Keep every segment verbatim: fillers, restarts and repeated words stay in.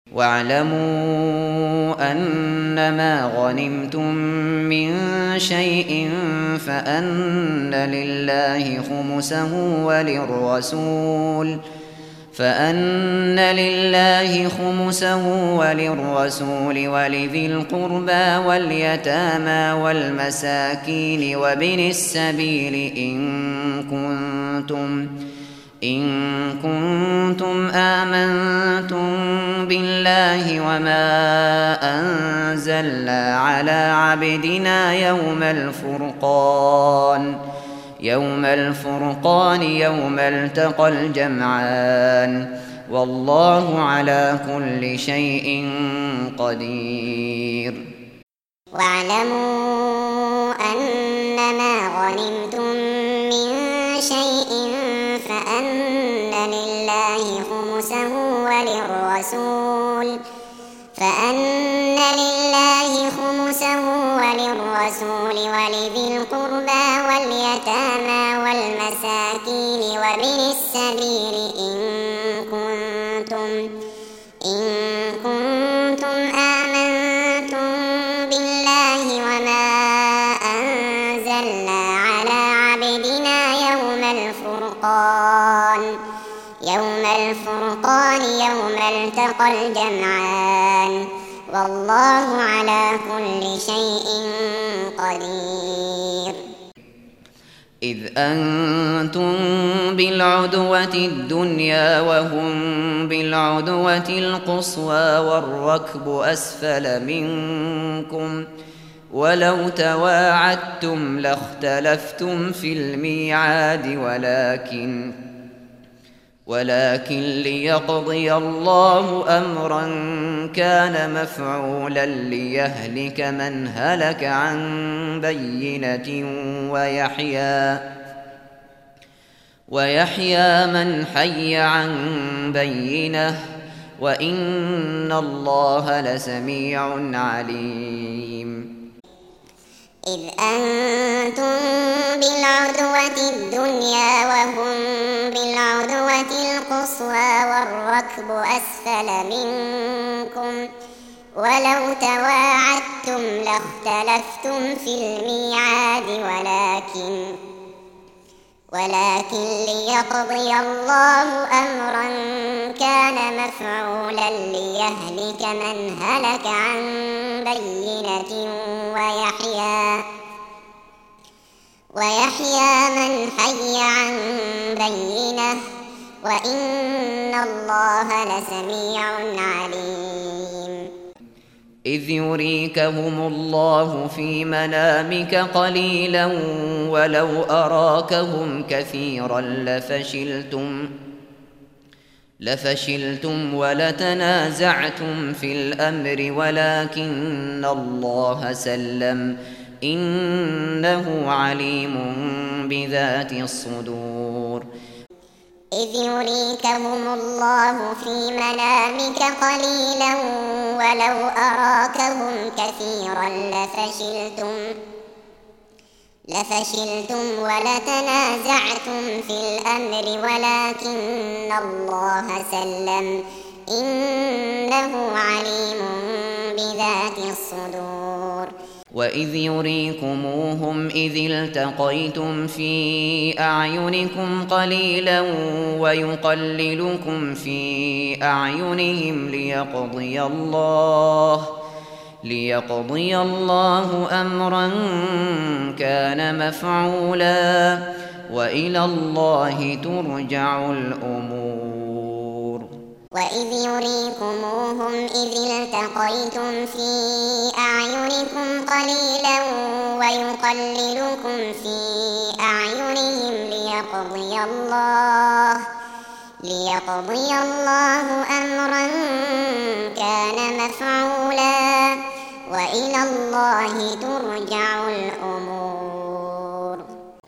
واعلموا أنما غنمتم من شيء فأن لله خمسه وللرسول فأن لله خمسه وللرسول ولذي القربى واليتامى والمساكين وابن السبيل إن كنتم إن كنتم آمنتم بالله وما أنزلنا على عبدنا يوم الفرقان يوم الفرقان يوم التقى الجمعان والله على كل شيء قدير. واعلموا أنما غنمتم من شيء فأن لله خمسه وللرسول فأن لله خمسه وللرسول ولذي القربى واليتامى والمساكين وابن السبيل إن كنتم إن كنتم آمنتم بالله وما أنزلنا على عبدنا يوم الفرقان يوم الفرقان يوم التقى الجمعان والله على كل شيء قدير. إذ أنتم بالعدوة الدنيا وهم بالعدوة القصوى والركب أسفل منكم ولو تواعدتم لاختلفتم في الميعاد ولكن ولكن ليقضي الله أمرا كان مفعولا ليهلك من هلك عن بينة ويحيى ويحيى من حي عن بينة وإن الله لسميع عليم. إذ أنتم بالعدوة الدنيا وهم بالعدوة القصوى والركب أسفل منكم ولو تواعدتم لاختلفتم في الميعاد ولكن ولكن ليقضي الله أمرا كان مفعولا ليهلك من هلك عن بينة ويحيى ويحيى من حي عن بينة وإن الله لسميع عليم. إذ يريكهم الله في منامك قليلا ولو أراكهم كثيرا لفشلتم لفشلتم ولتنازعتم في الأمر ولكن الله سلم إنه عليم بذات الصدور. إذ يريكهم الله في منامك قليلا ولو أراكهم كثيرا لفشلتم لفشلتم ولتنازعتم في الأمر ولكن الله سلم إنه عليم بذات الصدور. وإذ يريكموهم إذ التقيتم في أعينكم قليلا ويقللكم في أعينهم ليقضي الله ليقضي الله أمرا كان مفعولا وإلى الله ترجع الأمور. وإذ يريكموهم إذ التقيتم في أعينكم قليلا ويقللكم في أعينهم ليقضي الله ليقضي الله أمرا كان مفعولا وإلى الله ترجع الأمور.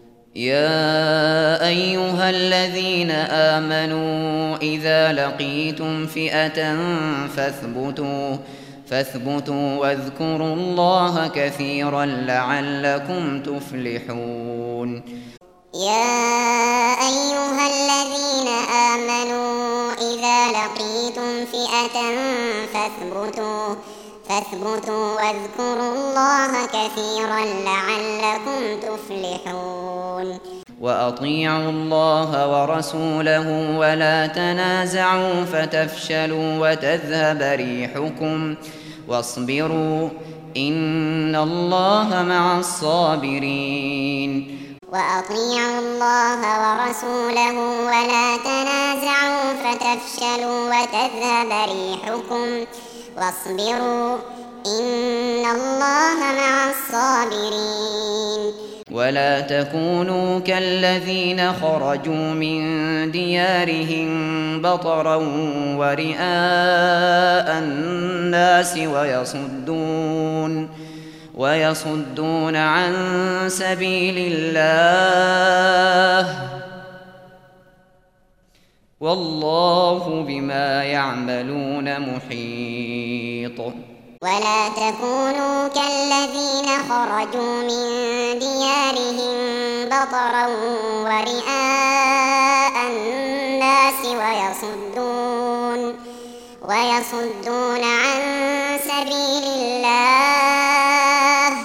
يا أيها الذين آمنوا إذا لقيتم فئة فاثبتوا فاثبتوا واذكروا الله كثيرا لعلكم تفلحون. يا أيها الذين آمنوا إذا لقيتم فئة فاثبتوا فاثبتوا واذكروا الله كثيرا لعلكم تفلحون وأطيعوا الله ورسوله ولا تنازعوا فتفشلوا وتذهب ريحكم واصبروا إن الله مع الصابرين وأطيعوا الله ورسوله ولا تنازعوا فتفشلوا وتذهب ريحكم واصبروا إن الله مع الصابرين ولا تكونوا كالذين خرجوا من ديارهم بطرا ورئاء الناس ويصدون ويصدون عن سبيل الله والله بما يعملون محيط ولا تكونوا كالذين خرجوا من ديارهم بطرا ورئاء الناس ويصدون ويصدون عن سبيل الله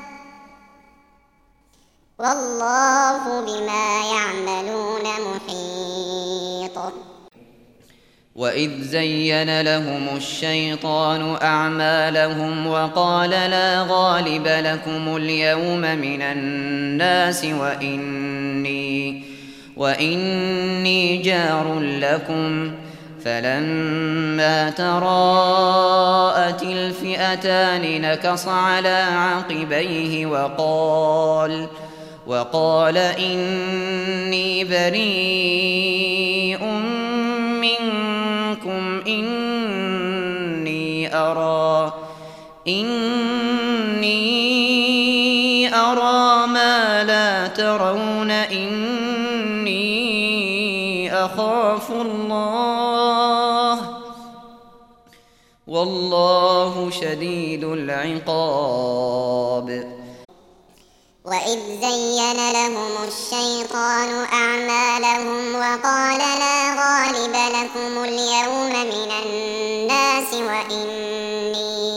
والله بما يعملون محيط وإذ زين لهم الشيطان أعمالهم وقال لا غالب لكم اليوم من الناس وإني, وإني جار لكم فلما تراءت الفئتان نكص على عقبيه وقال وقال إني بريء منكم إني أرى إني أرى ما لا ترون إني أخاف الله والله شديد العقاب وإذ زين لهم الشيطان أعمالهم وقال لا غالب لكم اليوم من الناس وإني,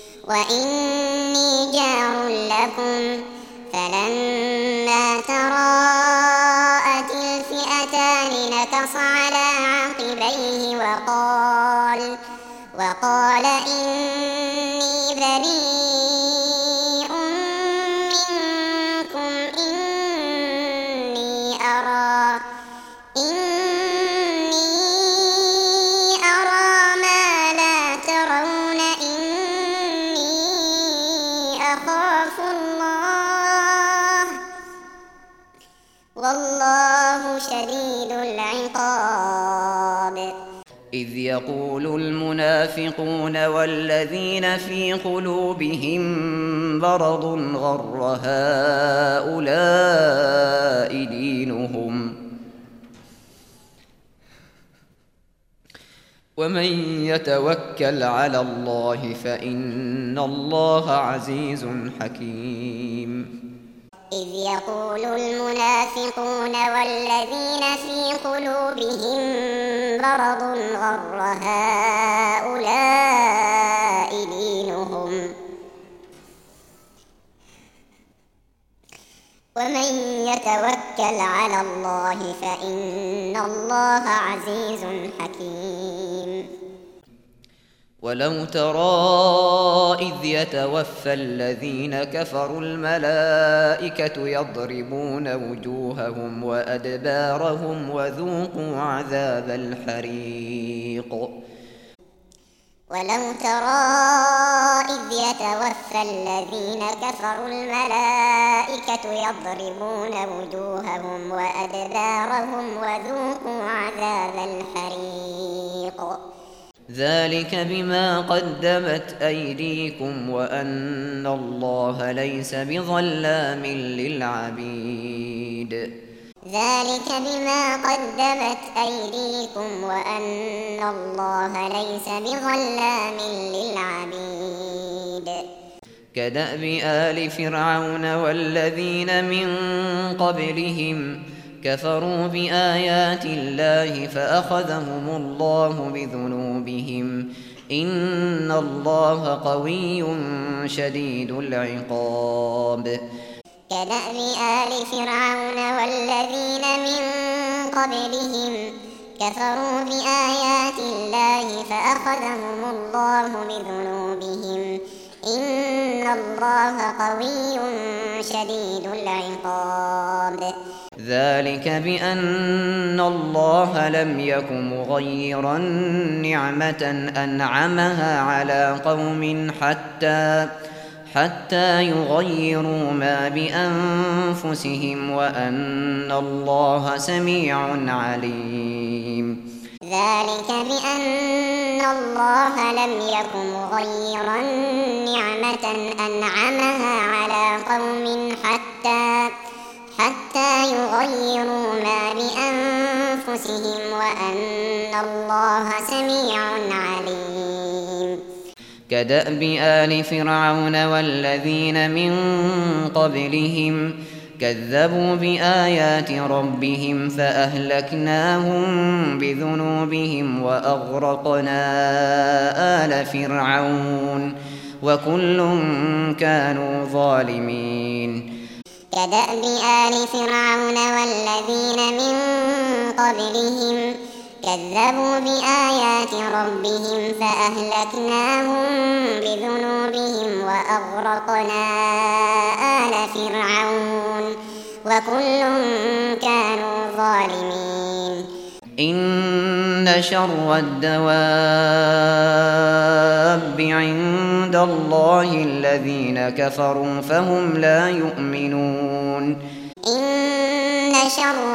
وإني جار لكم فلما تراءت الفئتان نكص على عقبيه وقال, وقال إني بريء منكم إني أرى إني أرى ما لا ترون إني أخاف الله والله شديد العقاب إذ يقول المنافقون والذين في قلوبهم مرض غر هؤلاء دينهم ومن يتوكل على الله فإن الله عزيز حكيم إذ يقول المنافقون والذين في قلوبهم مرض غر هؤلاء دينهم ومن يتوكل على الله فإن الله عزيز حكيم ولو ترى إذ يتوفى الذين كفروا الملائكة يضربون وجوههم وأدبارهم وذوقوا عذاب الحريق ولو ترى إذ يتوفى الذين كفروا الملائكة يضربون وجوههم وأدبارهم وذوقوا عذاب الحريق ذلك بما قدمت أيديكم وأن الله ليس بظلام للعبيد ذلك بما قدمت أيديكم وأن الله ليس بظلام للعبيد كدأب آل فرعون والذين من قبلهم كفروا بآيات الله فأخذهم الله بذنوبهم إن الله قوي شديد العقاب. كدأب آل فرعون والذين من قبلهم كفروا بآيات الله فأخذهم الله بذنوبهم إن الله قوي شديد العقاب. ذلك بأن الله لم يك مغيرا نعمة أنعمها على قوم حتى حتى يغيروا ما بأنفسهم وأن الله سميع عليم. ذلك بأن الله لم يك مغيرا نعمة أنعمها على قوم حتى حتى يغيروا ما بأنفسهم وأن الله سميع عليم. كدأب آل فرعون والذين من قبلهم كذبوا بآيات ربهم فأهلكناهم بذنوبهم وأغرقنا آل فرعون وكل كانوا ظالمين. كدأب آل فرعون والذين من قبلهم كذبوا بآيات ربهم فأهلكناهم بذنوبهم وأغرقنا آل فرعون وكل كانوا ظالمين. إن شر الدواب عند الله الذين كفروا فهم لا يؤمنون. إن شر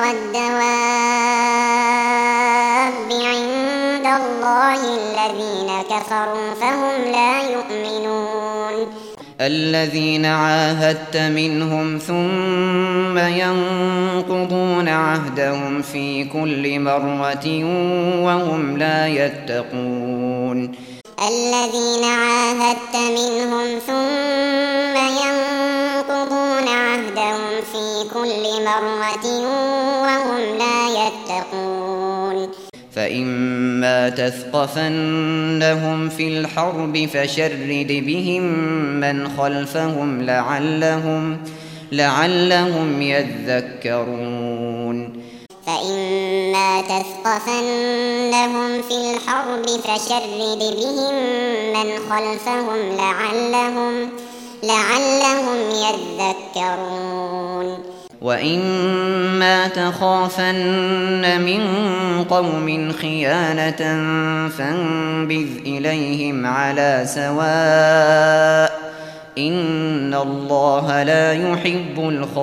الدواب عند الله الذين كفروا فهم لا يؤمنون. الذين عاهدت منهم ثم ينقضون عهدهم في كل مرة وهم لا يتقون. الذين عاهدت منهم ثم ينقضون عهدهم في كل مرة وهم لا يتقون. فإما تثقفنهم في الحرب فشرد بهم من خلفهم لعلهم لعلهم يذكرون. فإما تثقفنهم في الحرب فشرد بهم من خلفهم لعلهم لعلهم يذكرون. وإما تخافن من قوم خيانة فانبذ إليهم على سواء إن الله لا يحب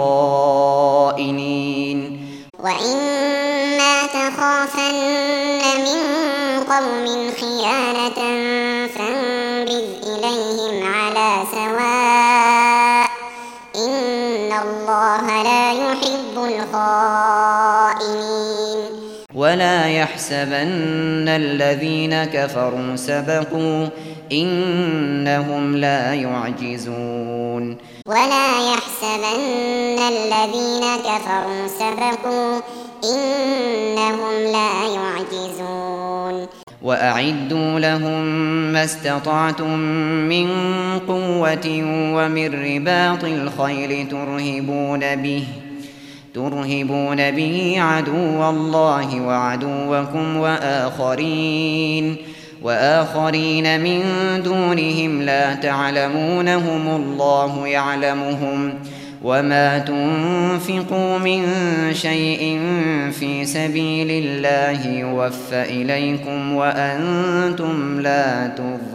الخائنين. وإما تخافن من قوم خيانة فانبذ إليهم على سواء إن الله لا يحب الخائنين. ولا يحسبن الذين كفروا سبقوا إنهم لا يعجزون. ولا يحسبن الذين كفروا سبقوا إنهم لا يعجزون. وأعدوا لهم ما استطعتم من قوة ومن رباط الخيل ترهبون به ترهبون به عدو الله وعدوكم وآخرين وآخرين من دونهم لا تعلمونهم الله يعلمهم وما تنفقوا من شيء في سبيل الله يوفى إليكم وأنتم لا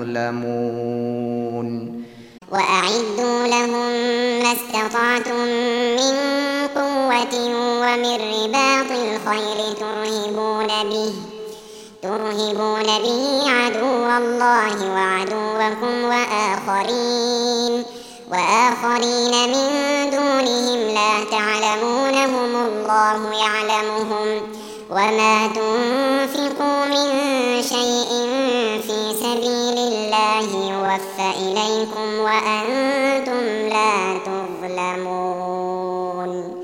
تظلمون. وأعدوا لهم ما استطعتم من قوة ومن رباط الخيل ترهبون به ترهبون به عدو الله وعدوكم وآخرين وآخرين من دونهم لا تعلمونهم الله يعلمهم وما تنفقوا من شيء في سبيل سبيل الله يوفى إليكم وأنتم لا تظلمون.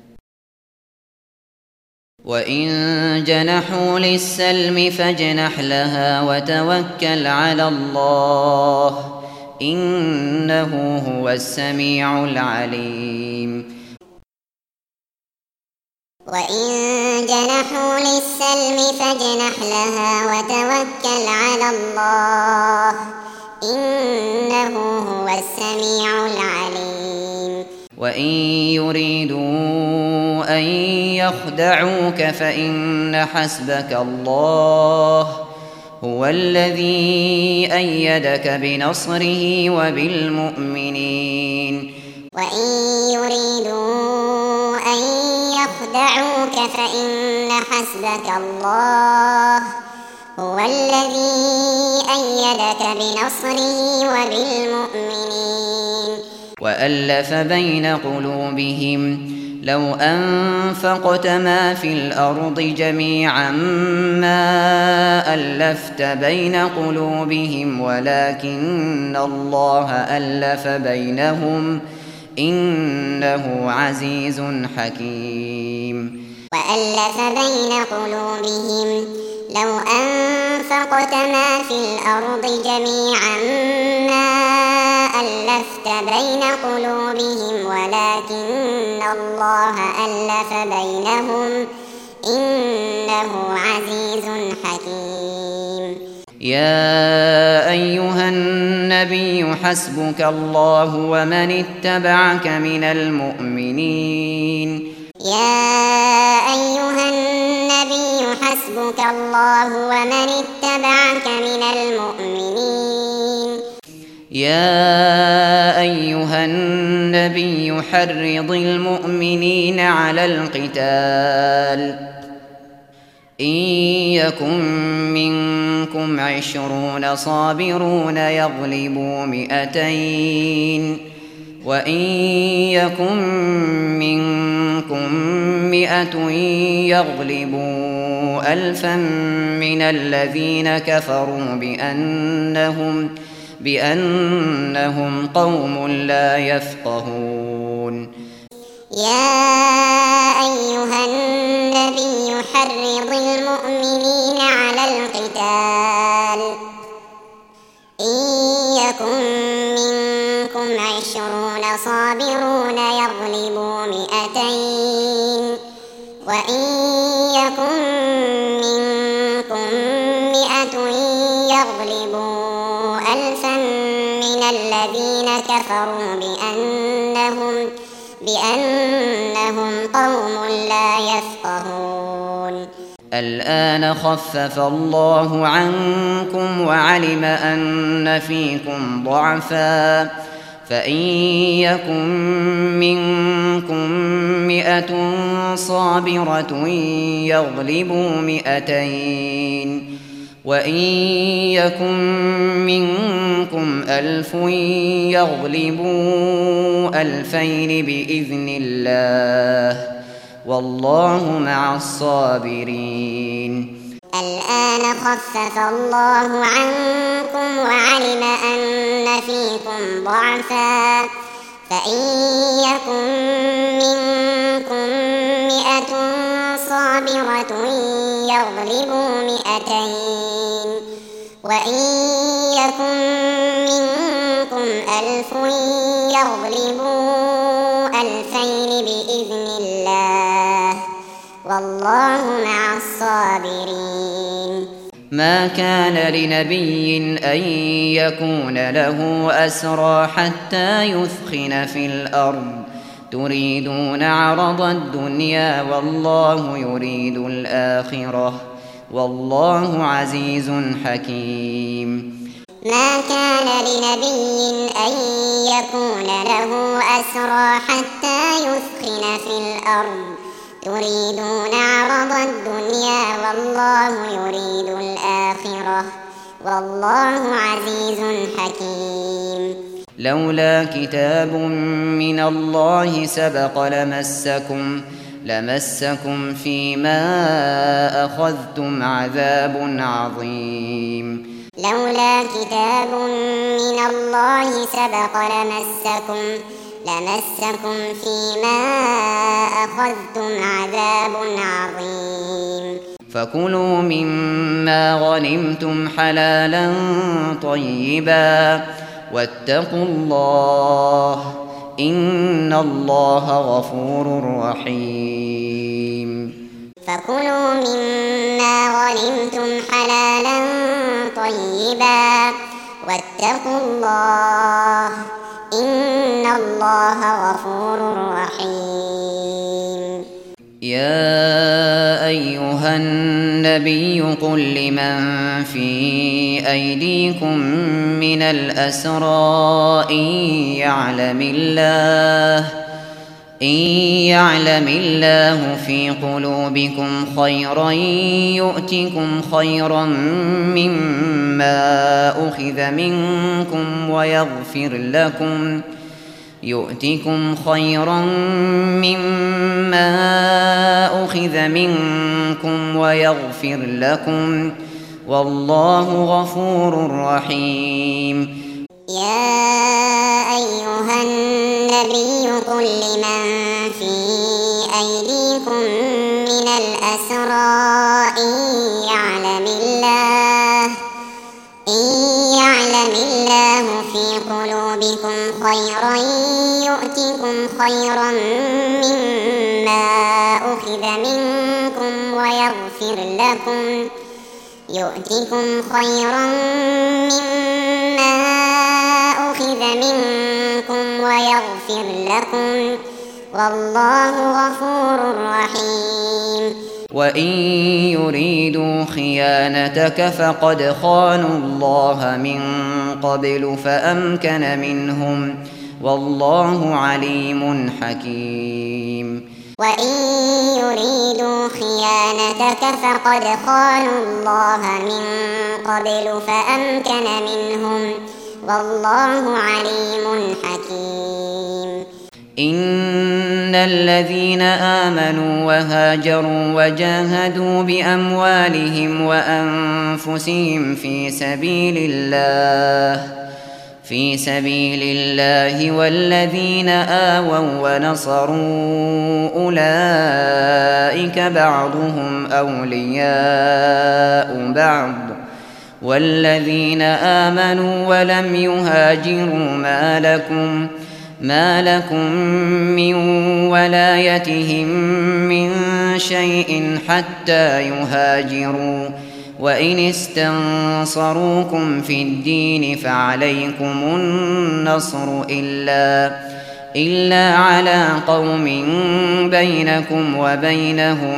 وإن جنحوا للسلم فاجنح لها وتوكل على الله إنه هو السميع العليم. وإن جنحوا للسلم فاجنح لها وتوكل على الله إنه هو السميع العليم. وإن يريدوا أن يخدعوك فإن حسبك الله هو الذي أيدك بنصره وبالمؤمنين. وإن يريدوا أن يخدعوك فإن حسبك الله هو الذي أيدك بنصره وبالمؤمنين. وألف بين قلوبهم لو أنفقت ما في الأرض جميعا ما ألفت بين قلوبهم ولكن الله ألف بينهم إنه عزيز حكيم. وألف بين قلوبهم لو أنفقت ما في الأرض جميعا ما ألفت بين قلوبهم ولكن الله ألف بينهم إنه عزيز حكيم. يا أيها النبي حسبك الله ومن اتبعك من المؤمنين. يا أيها النبي حسبك الله ومن اتبعك من المؤمنين. يا أيها النبي حرض المؤمنين على القتال إن يكن منكم عشرون صابرون يغلبوا مئتين وإن يكن منكم مئة يغلبوا ألفا من الذين كفروا بأنهم بأنهم قوم لا يفقهون. يا أيها النبي حرض المؤمنين على القتال إن يكن منكم عشرون صابرون يغلبوا مئتين وإن يكن منكم مئة يغلبوا ألفا من الذين كفروا بأنهم بأنهم قوم لا يفقهون. الآن خفف الله عنكم وعلم أن فيكم ضعفا فإن يكن منكم مئة صابرة يغلبوا مئتين وإن يكن منكم ألف يغلبوا ألفين بإذن الله والله مع الصابرين. الآن خفف الله عنكم وعلم أن فيكم ضعفا فإن يكن منكم مئة صابرة يغلبوا مئتين وإن يكن منكم ألف يغلبوا ألفين بإذن الله والله مع الصابرين. ما كان لنبي أن يكون له أسرى حتى يثخن في الأرض تريدون عرض الدنيا والله يريد الآخرة والله عزيز حكيم. ما كان لنبي أن يكون له أسرى حتى يثخن في الأرض تريدون عرض الدنيا والله يريد الآخرة والله عزيز حكيم. لولا كتاب من الله سبق لمسكم لمسكم فيما أخذتم عذاب عظيم. لولا كتاب من الله سبق لمسكم لمسكم فيما أخذتم عذاب عظيم فكلوا مما غنمتم حلالا طيبا واتقوا الله إن الله غفور رحيم فكلوا مما غنمتم حلالا طيبا واتقوا الله إن الله غفور رحيم يا أيها النبي قل لمن في أيديكم من الأسرى إن يعلم الله إن يعلم الله في قلوبكم خيرا يؤتكم خيرا مما أخذ منكم ويغفر لكم يؤتكم خيرا مما أخذ منكم ويغفر لكم والله غفور رحيم يا أيها النبي قل لمن في أيديكم من الأسرى إن يعلم الله إن يعلم الله في قلوبكم خيرا يؤتكم خيرا مما أخذ منكم ويغفر لكم يؤتكم خيرا مما أخذ منكم ويغفر لكم والله غفور رحيم وإن يريدوا خيانتك فقد خانوا الله من قبل فأمكن منهم والله عليم حكيم وإن يريدوا خيانتك فقد خانوا الله من قبل فأمكن منهم والله عليم حكيم إن الذين آمنوا وهاجروا وجاهدوا بأموالهم وأنفسهم في سبيل الله في سبيل الله والذين آووا ونصروا أولئك بعضهم أولياء بعض والذين آمنوا ولم يهاجروا ما لكم ما لكم من ولايتهم من شيء حتى يهاجروا وإن استنصروكم في الدين فعليكم النصر إلا إلا على قوم بينكم وبينهم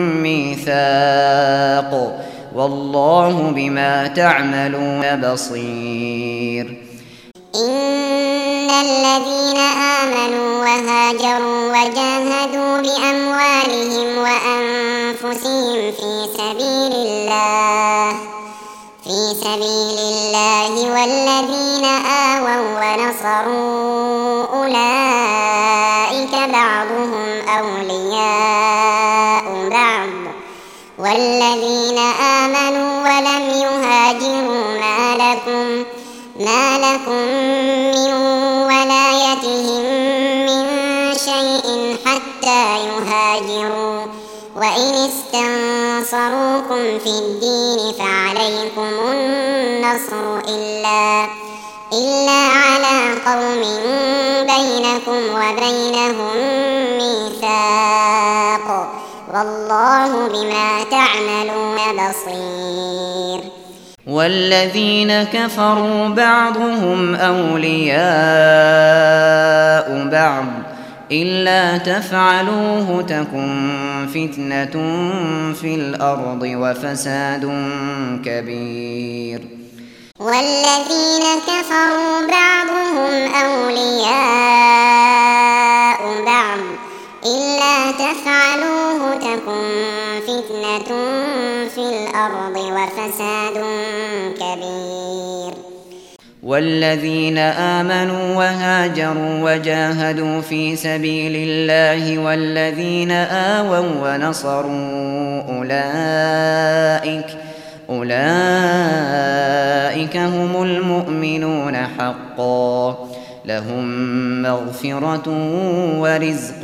ميثاق والله بما تعملون بصير إن الذين آمنوا وهاجروا وجاهدوا بأموالهم وأنفسهم في سبيل الله في سبيل الله والذين آووا ونصروا أولئك بعضهم أولياء بعض والذين آمنوا ولم يهاجروا ما لكم ما لكم من ولايتهم من شيء حتى يهاجروا وإن استنصروكم في الدين فعليكم النصر إلا إلا على قوم بينكم وبينهم ميثاق والله بما تعملون بصير والذين كفروا بعضهم أولياء بعض إلا تفعلوه تكن فتنة في الأرض وفساد كبير والذين كفروا بعضهم أولياء بعض إلا تفعلوه تكن فتنة في الأرض وفساد كبير والذين آمنوا وهاجروا وجاهدوا في سبيل الله والذين آووا ونصروا أولئك أولئك هم المؤمنون حقا لهم مغفرة ورزق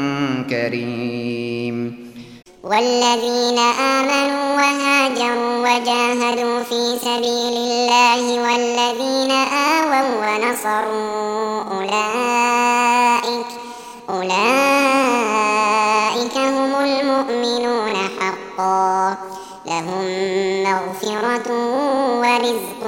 كريم. والذين آمنوا وهاجروا وجاهدوا في سبيل الله والذين آووا ونصروا أولئك أولئك هم المؤمنون حقا لهم مغفرة ورزق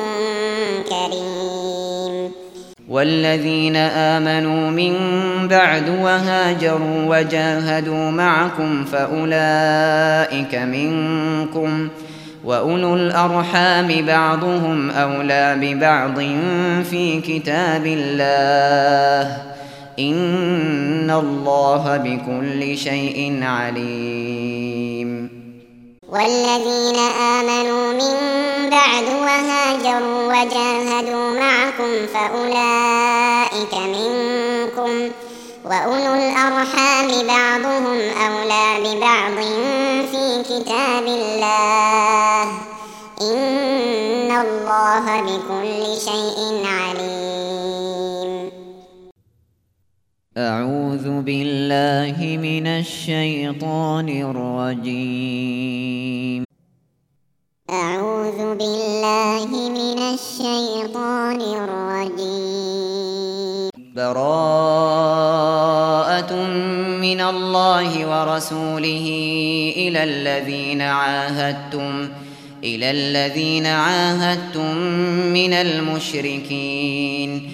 كريم. والذين آمنوا من بعد وهاجروا وجاهدوا معكم فأولئك منكم وأولو الأرحام بعضهم أولى ببعض في كتاب الله إن الله بكل شيء عليم. والذين آمنوا من بعد وهاجروا وجاهدوا معكم فأولئك منكم وأولو الأرحام بعضهم أولى ببعض في كتاب الله إن الله بكل شيء عليم. أعوذ بالله من الشيطان الرجيم. أعوذ بالله من الشيطان الرجيم. براءة من الله ورسوله إلى الذين عاهدتم إلى الذين عاهدتم من المشركين.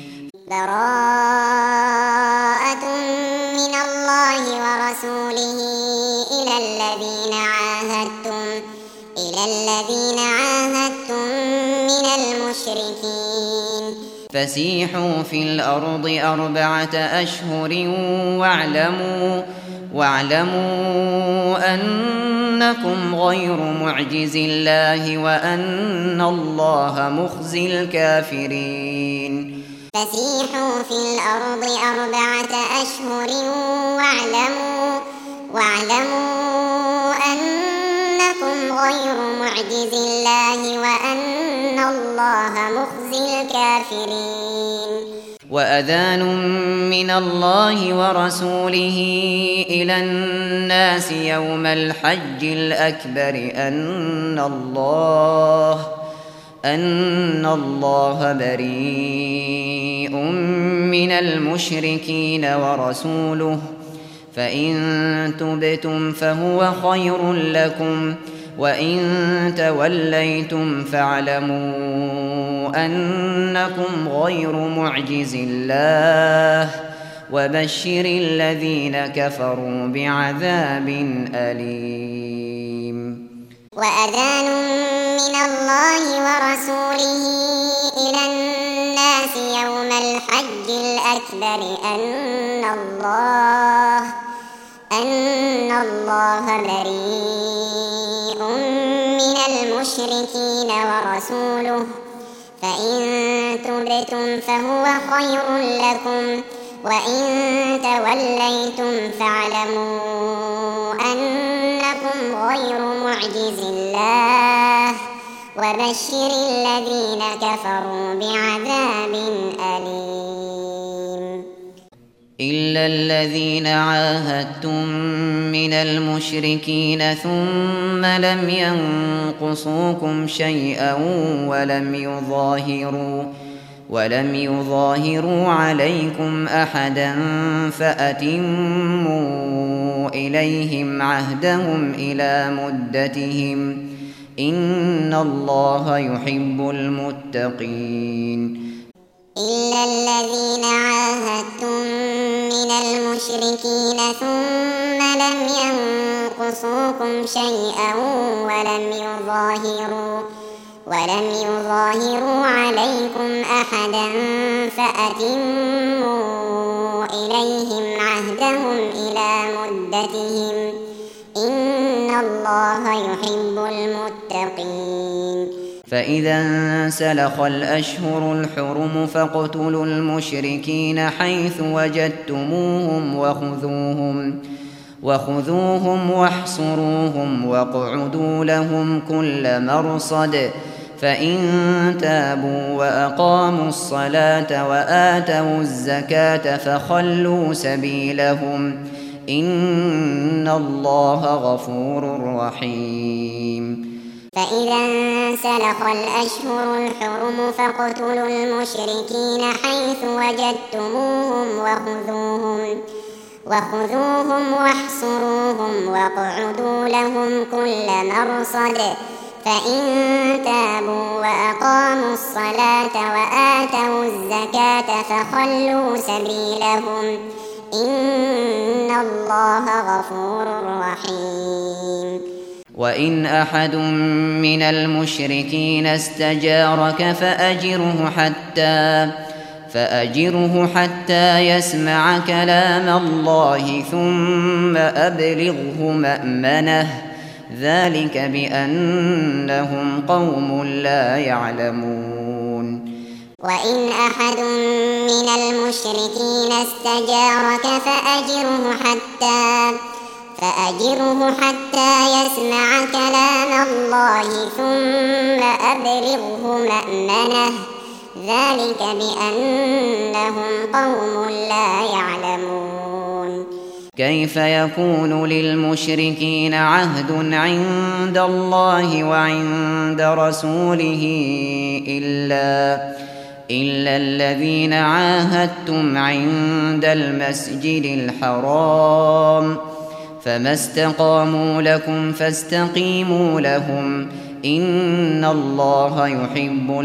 براءة من الله ورسوله إلى الذين عاهدتم إلى الذين عاهدتم من المشركين. فسيحوا في الأرض أربعة أشهر واعلموا واعلموا أنكم غير معجز الله وأن الله مخزي الكافرين. فسيحوا في الأرض أربعة أشهر واعلموا واعلموا أنكم غير معجز الله وأن الله مخزي الكافرين. وأذان من الله ورسوله إلى الناس يوم الحج الأكبر أن الله أن الله بريء من المشركين ورسوله فإن تبتم فهو خير لكم وإن توليتم فاعلموا أنكم غير معجز الله وبشر الذين كفروا بعذاب أليم. وأذان من الله ورسوله إلى الناس يوم الحج الأكبر أن الله أن الله بريء من المشركين ورسوله فإن تبتم فهو خير لكم وإن توليتم فاعلموا أنكم غير معجز الله وبشر الذين كفروا بعذاب أليم. إلا الذين عاهدتم من المشركين ثم لم ينقصوكم شيئا ولم يظاهروا ولم يظاهروا عليكم أحدا فأتموا إليهم عهدهم إلى مدتهم إن الله يحب المتقين. إلا الذين عاهدتم من المشركين ثم لم ينقصوكم شيئا ولم يظاهروا ولم يظاهروا عليكم أحدا فأتموا إليهم عهدهم إلى مدتهم إن الله يحب المتقين. فإذا انسلخ الأشهر الحرم فاقتلوا المشركين حيث وجدتموهم وخذوهم وخذوهم واحصروهم واقعدوا لهم كل مرصد فإن تابوا وأقاموا الصلاة وآتوا الزكاة فخلوا سبيلهم إن الله غفور رحيم. فإذا انسلخ الأشهر الحرم فاقتلوا المشركين حيث وجدتموهم وخذوهم وخذوهم واحصروهم واقعدوا لهم كل مرصد فإن تابوا وأقاموا الصلاة وآتوا الزكاة فخلوا سبيلهم إن الله غفور رحيم. وإن أحد من المشركين استجارك فأجره حتى فأجره حتى يسمع كلام الله ثم أبلغه مأمنه ذلك بأنهم قوم لا يعلمون. وإن أحد من المشركين استجارك فأجره حتى فأجره حتى يسمع كلام الله ثم أبلغه مأمنه ذلك بأنهم قوم لا يعلمون. كيف يكون للمشركين عهد عند الله وعند رسوله إلا إلا الذين عاهدتم عند المسجد الحرام فما استقاموا لكم فاستقيموا لهم إن الله يحب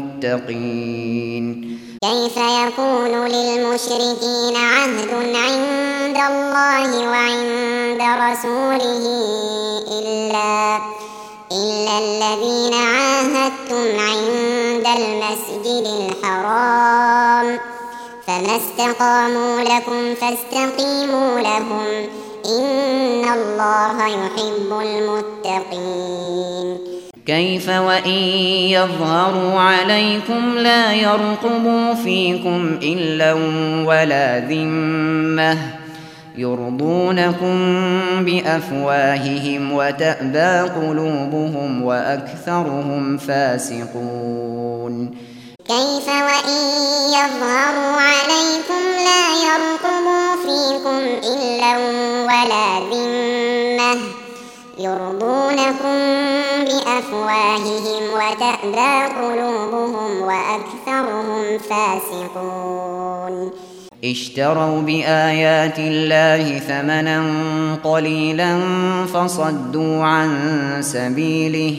المتقين. كيف يكون للمشركين عهد عند الله وعند رسوله إلا إلا الذين عاهدتم عند المسجد الحرام فما استقاموا لكم فاستقيموا لهم إن الله يحب المتقين. كيف وإن يظهروا عليكم لا يرقبوا فيكم إلا ولا ذمة يرضونكم بأفواههم وتأبى قلوبهم وأكثرهم فاسقون. كيف وإن يظهروا عليكم لا يرقبوا فيكم إلا ولا ذمة يرضونكم بأفواههم وتأبى قلوبهم وأكثرهم فاسقون. اشتروا بآيات الله ثمنا قليلا فصدوا عن سبيله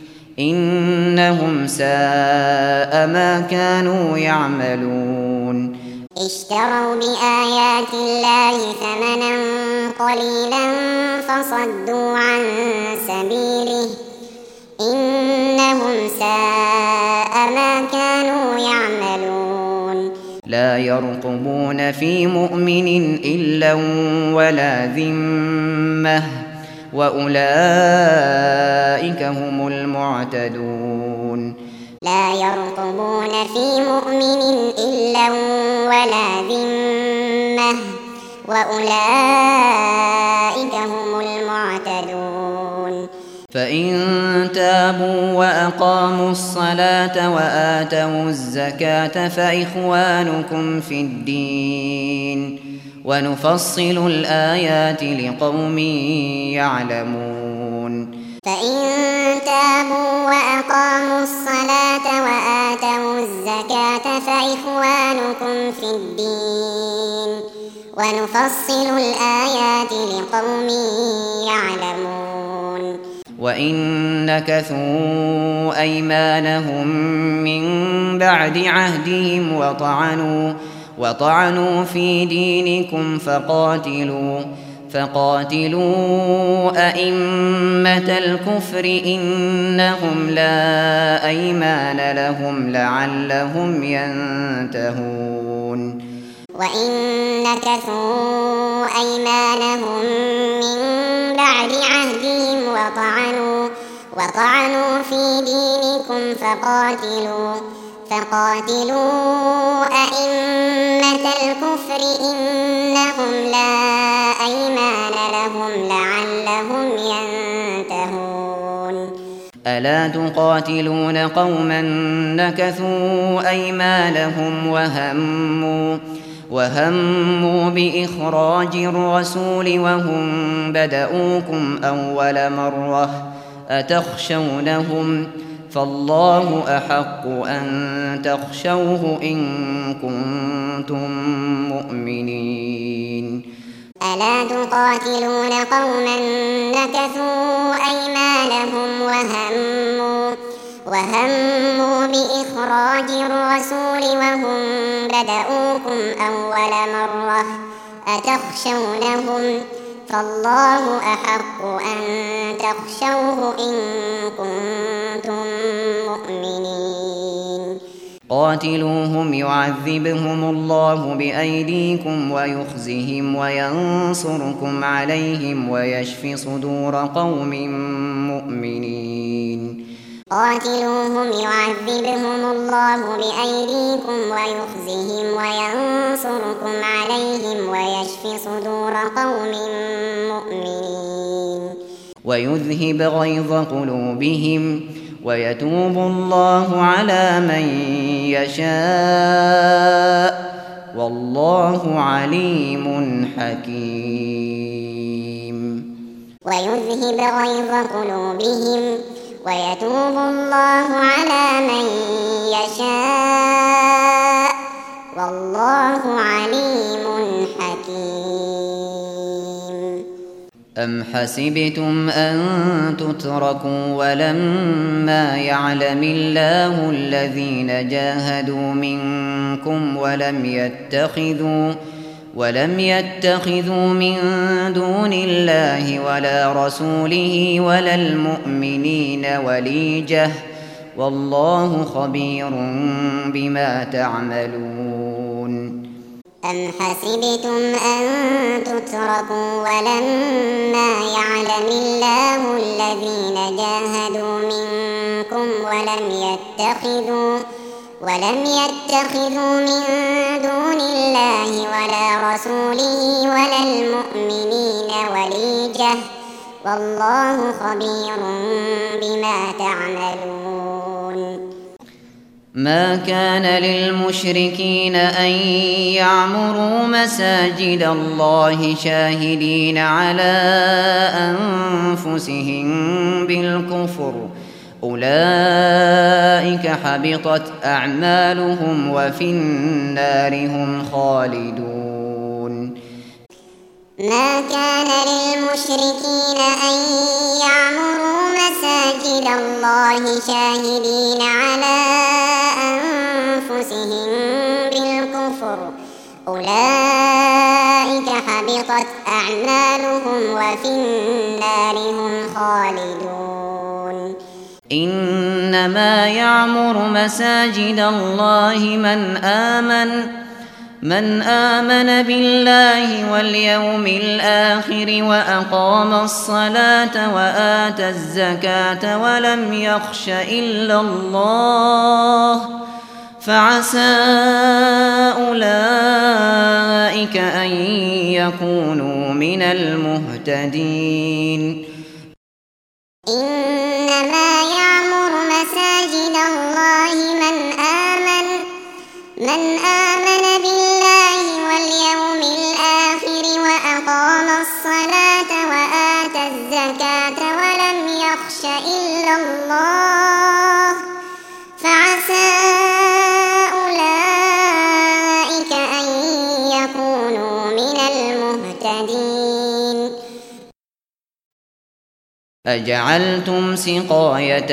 إنهم ساء ما كانوا يعملون. اشتروا بآيات الله ثمنا قليلا فصدوا عن سبيله إنهم ساء ما كانوا يعملون. لا يرقبون في مؤمن إلا ولا ذمة وأولئك هم المعتدون. لا يرقبون في مؤمن إلا ولا ذمة وأولئك هم المعتدون. فإن تابوا وأقاموا الصلاة وآتوا الزكاة فإخوانكم في الدين ونفصل الآيات لقوم يعلمون. فإن تابوا وأقاموا الصلاة وآتوا الزكاة فإخوانكم في الدين ونفصل الآيات لقوم يعلمون. وإن نكثوا أيمانهم من بعد عهدهم وطعنوا وطعنوا في دينكم فقاتلوا فقاتلوا أئمة الكفر إنهم لا أيمان لهم لعلهم ينتهون. وإن نكثوا أيمانهم من بعد عهدهم وطعنوا وطعنوا في دينكم فقاتلوا فقاتلوا أئمة الكفر إنهم لا أيمان لهم ألا تقاتلون قوما نكثوا أيمانهم وهموا وهموا بإخراج الرسول وهم بدؤوكم أول مرة أتخشونهم فالله أحق أن تخشوه إن كنتم مؤمنين. ألا تقاتلون قوما نكثوا أيمانهم وهموا وهموا بإخراج الرسول وهم بدؤوكم أول مرة أتخشونهم فالله أحق أن تخشوه إن كنتم مؤمنين. قاتلوهم يعذبهم الله بأيديكم ويخزهم وينصركم عليهم ويشف صدور قوم مؤمنين. قاتلوهم يعذبهم الله بأيديكم ويخزهم وينصركم عليهم ويشف صدور قوم مؤمنين. ويذهب غيظ قلوبهم ويتوب الله على من يشاء والله عليم حكيم. ويذهب غيظ قلوبهم ويتوب الله على من يشاء والله عليم حكيم. أم حسبتم أن تتركوا ولما يعلم الله الذين جاهدوا منكم ولم يتخذوا ولم يتخذوا من دون الله ولا رسوله ولا المؤمنين وليجة والله خبير بما تعملون. أم حسبتم أن تتركوا ولما يعلم الله الذين جاهدوا منكم ولم يتخذوا ولم يتخذوا من دون الله ولا رسوله ولا المؤمنين وليجة والله خبير بما تعملون. ما كان للمشركين أن يعمروا مساجد الله شاهدين على أنفسهم بالكفر أولئك حبطت أعمالهم وفي النار هم خالدون. ما كان للمشركين أن يعمروا مساجد الله شاهدين على أنفسهم بالكفر أولئك حبطت أعمالهم وفي النار هم خالدون. إنما يعمر مساجد الله من آمن من آمن بالله واليوم الآخر وأقام الصلاة وآتى الزكاة ولم يخش إلا الله فعسى أولئك أن يكونوا من المهتدين. إنما يعمر مساجد الله من آمن من آمن بالله واليوم الآخر وأقام الصلاة وآتى الزكاة ولم يخش إلا الله فعسى أولئك أن يكونوا من المهتدين. أجعلتم سقاية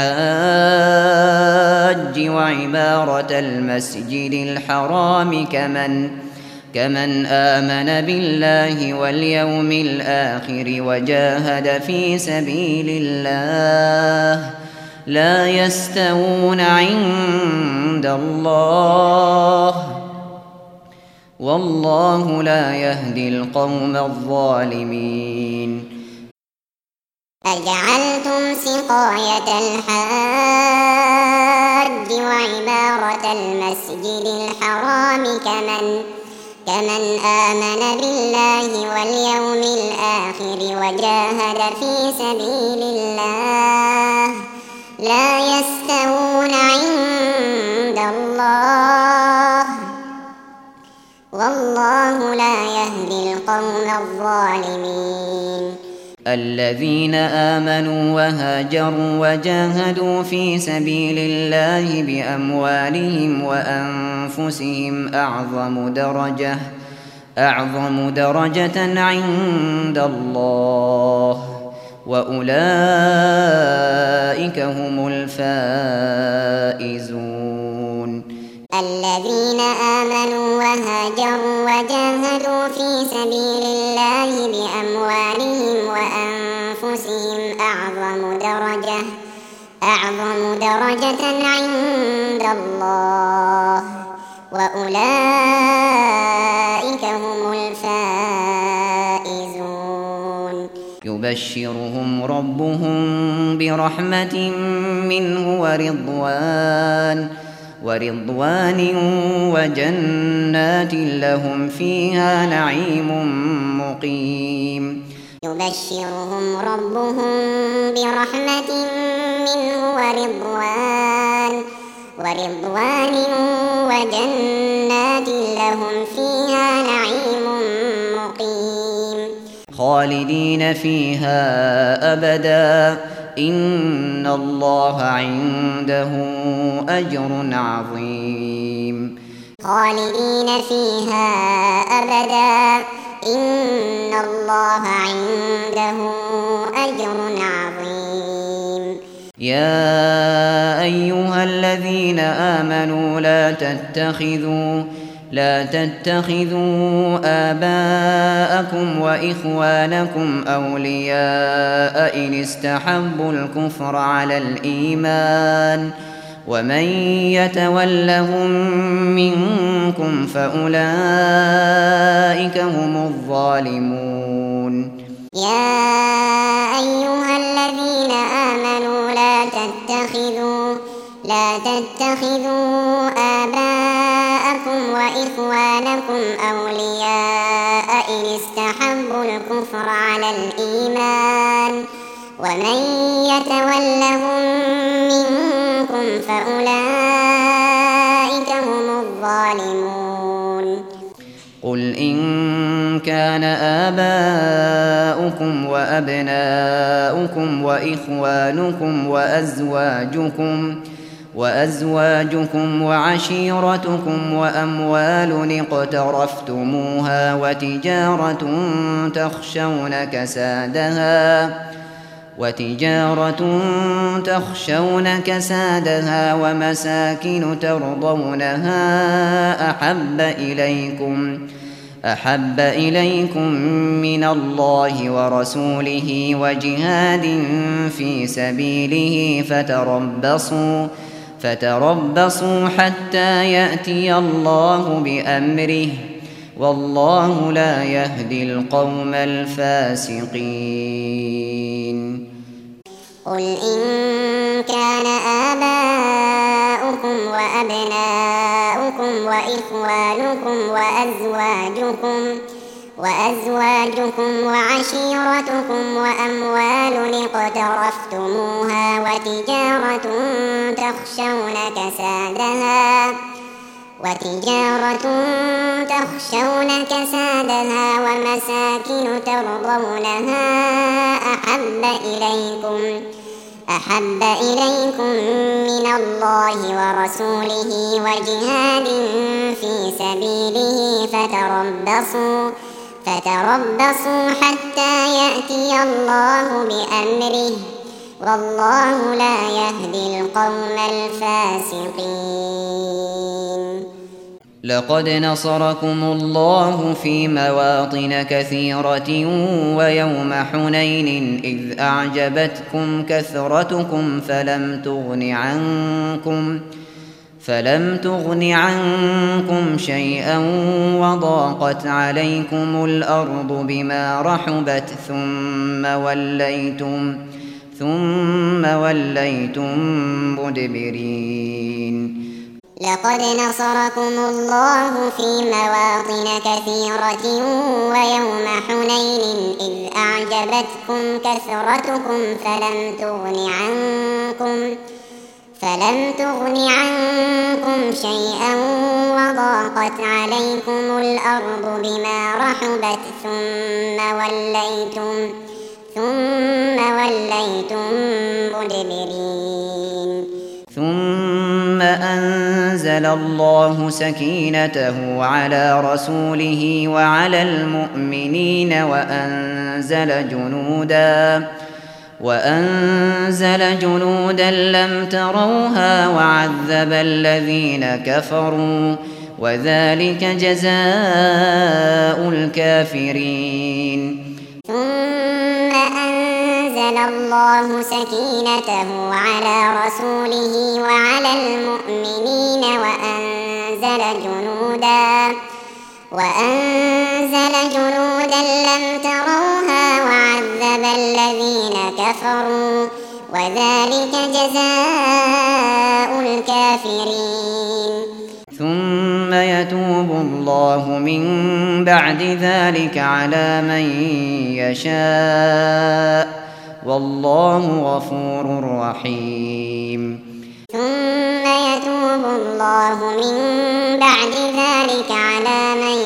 الحاج وعمارة المسجد الحرام كمن كمن آمن بالله واليوم الآخر وجاهد في سبيل الله لا يستوون عند الله والله لا يهدي القوم الظالمين. أجعلتم سقاية الحاج وعمارة المسجد الحرام كمن كمن آمن بالله واليوم الآخر وجاهد في سبيل الله لا يستوون عند الله والله لا يهدي القوم الظالمين. الذين آمنوا وهاجروا وجاهدوا في سبيل الله بأموالهم وأنفسهم أعظم درجة أعظم درجة عند الله وأولئك هم الفائزون. الذين آمنوا وهاجروا وجاهدوا في سبيل الله بأموالهم وأنفسهم أعظم درجة أعظم درجة عند الله وأولئك هم الفائزون. يبشرهم ربهم برحمة منه ورضوان ورضوان وجنات لهم فيها نعيم مقيم. يبشرهم ربهم برحمة منه ورضوان ورضوان وجنات لهم فيها نعيم مقيم. خالدين فيها أبدا إن الله عنده أجر عظيم. خالدين فيها أبدا إن الله عنده أجر عظيم. يا أيها الذين آمنوا لا تتخذوا لا تتخذوا آباءكم وإخوانكم أولياء إن استحبوا الكفر على الإيمان ومن يتولهم منكم فأولئك هم الظالمون. يا أيها الذين آمنوا لا تتخذوا لا تتخذوا آباءكم وإخوانكم أولياء إن استحبوا الكفر على الإيمان ومن يتولهم منكم فأولئك هم الظالمون. قل إن كان آباؤكم وأبناؤكم وإخوانكم وأزواجكم وأزواجكم وعشيرتكم وأموال اقترفتموها وتجارة تخشون كسادها وتجارة تخشون كسادها ومساكن ترضونها أحب إليكم أحب إليكم من الله ورسوله وجهاد في سبيله فتربصوا فتربصوا حتى يأتي الله بأمره والله لا يهدي القوم الفاسقين. قل إن كان آباؤكم وأبناؤكم وإخوانكم وأزواجكم وأزواجكم وعشيرتكم وأموال اقترفتموها وتجارة تخشون كسادها وتجارة تخشون كسادها ومساكن ترضونها أحب إليكم أحب إليكم من الله ورسوله وجهاد في سبيله فتربصوا فتربصوا حتى يأتي الله بأمره والله لا يهدي القوم الفاسقين. لقد نصركم الله في مواطن كثيرة ويوم حنين إذ أعجبتكم كثرتكم فلم تغن عنكم فلم تغن عنكم شيئا وضاقت عليكم الأرض بما رحبت ثم وليتم ثم وليتم مدبرين. لقد نصركم الله في مواطن كثيرة ويوم حنين إذ أعجبتكم كثرتكم فلم تغن عنكم فلم تغن عنكم شيئا وضاقت عليكم الأرض بما رحبت ثم وليتم ثم وليتم مدبرين ثم أنزل الله سكينته على رسوله وعلى المؤمنين وأنزل جنودا وأنزل جنودا لم تروها وعذب الذين كفروا وذلك جزاء الكافرين ثم أنزل الله سكينته على رسوله وعلى المؤمنين وأنزل جنودا وأنزل جنودا لم تروها وعذب الذين كفروا وذلك جزاء الكافرين ثم يتوب الله من بعد ذلك على من يشاء والله غفور رحيم ثم يتوب الله من بعد ذلك على من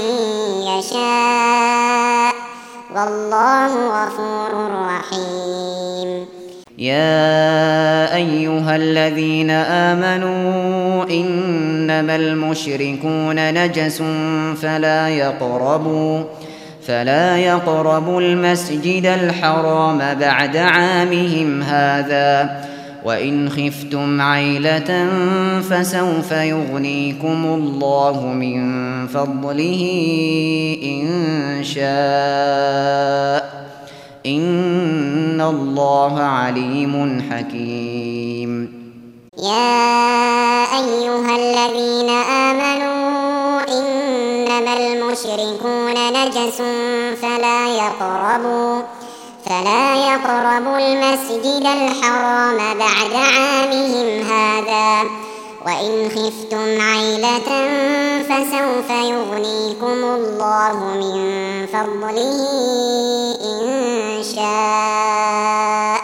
يشاء والله غفور رحيم يا أيها الذين آمنوا إنما المشركون نجس فلا يقربوا فلا يقربوا المسجد الحرام بعد عامهم هذا وإن خفتم عيلة فسوف يغنيكم الله من فضله إن شاء إن الله عليم حكيم يا أيها الذين آمنوا إنما المشركون نجس فلا يقربوا فلا يقربوا المسجد الحرام بعد عامهم هذا وإن خفتم عيلة فسوف يغنيكم الله من فضله إن شاء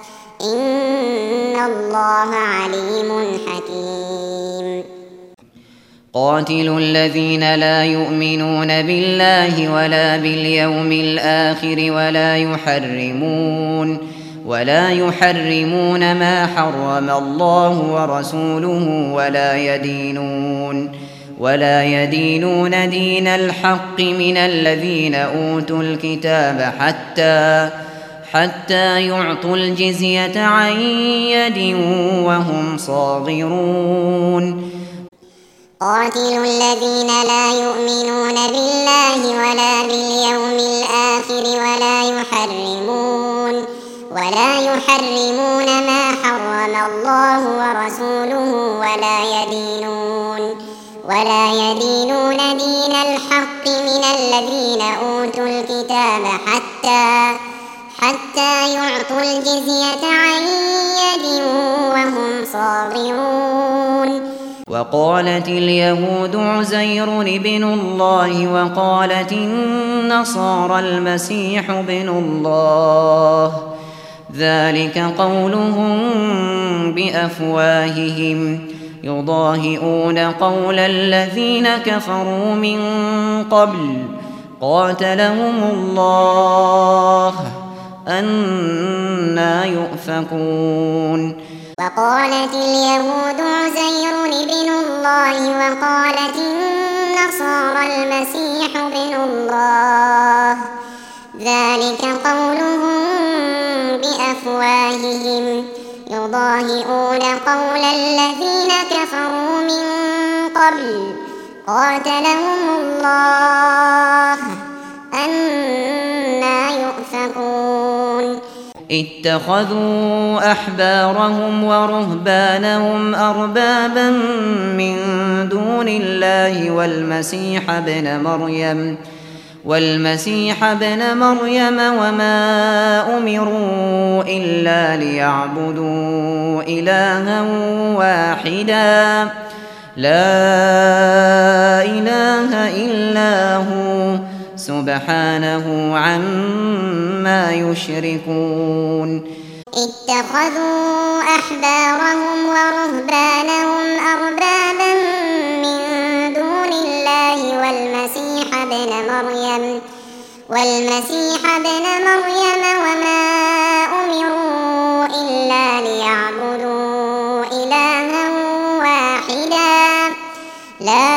إن الله عليم حكيم قاتلوا الذين لا يؤمنون بالله ولا باليوم الآخر ولا يحرمون ولا يحرمون ما حرم الله ورسوله ولا يدينون ولا يدينون دين الحق من الذين أوتوا الكتاب حتى حتى يعطوا الجزية عن يد وهم صاغرون قاتلوا الذين لا يؤمنون بالله ولا باليوم الآخر ولا يحرمون ولا يحرمون ما حرم الله ورسوله ولا يدينون ولا يدينون دين الحق من الذين أوتوا الكتاب حتى حتى يعطوا الجزية عن يد وهم صاغرون وقالت اليهود عزير ابن الله وقالت النصارى المسيح ابن الله ذلك قولهم بأفواههم يضاهئون قول الذين كفروا من قبل قاتلهم الله أنى يؤفكون وقالت اليهود عزير ابن الله وقالت النصارى المسيح ابن الله ذلك قولهم بأفواههم يضاهئون قول الذين كفروا من قبل قاتلهم الله أنى يؤفكون اتخذوا أحبارهم ورهبانهم أربابا من دون الله والمسيح ابن مريم والمسيح ابن مريم وما أمروا إلا ليعبدوا إلها واحدا لا إله إلا هو سبحانه عما يشركون اتخذوا أحبارهم ورهبانهم أربابا من دون الله والمسيح ابن مريم والمسيح ابن مريم وما أمروا إلا ليعبدوا إلها واحدا لا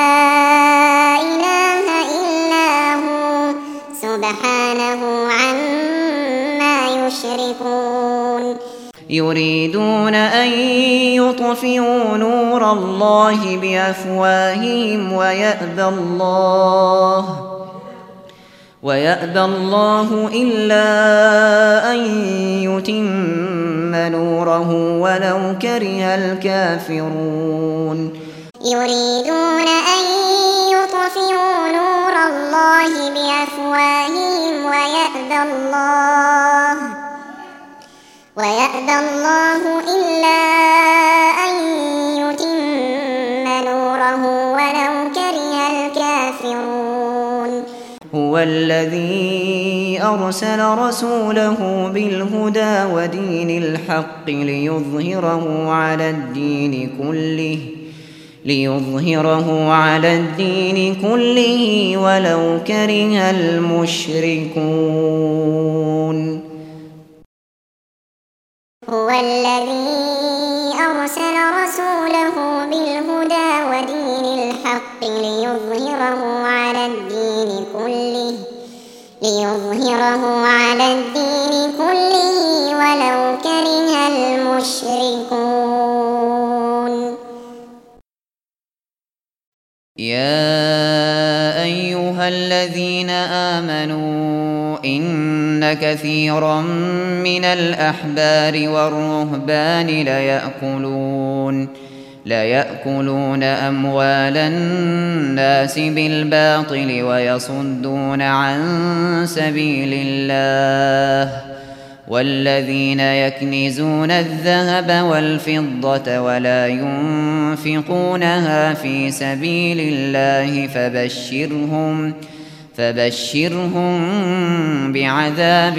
إله إلا هو سبحانه عما يشركون يريدون أن يطفئوا نور الله بأفواههم ويأبى الله ويأبى الله إلا أن يتم نوره ولو كره الكافرون يريدون أن يطفئوا نور الله بأفواههم ويأبى الله ويأبى الله إلا أن يتم نوره ولو كره الكافرون هو الذي أرسل رسوله بالهدى ودين الحق ليظهره على الدين كله ليظهره على الدين كله ولو كره المشركون هو الذي أرسل رسوله بالهدى ودين الحق ليظهره على الدين كله ليظهره على الدين كله ولو كره المشركون يا أيها الذين آمنوا إن كثيرا من الأحبار والرهبان ليأكلون ليأكلون أموال الناس بالباطل ويصدون عن سبيل الله والذين يكنزون الذهب والفضة ولا ينفقونها في سبيل الله فبشرهم فبشرهم بعذاب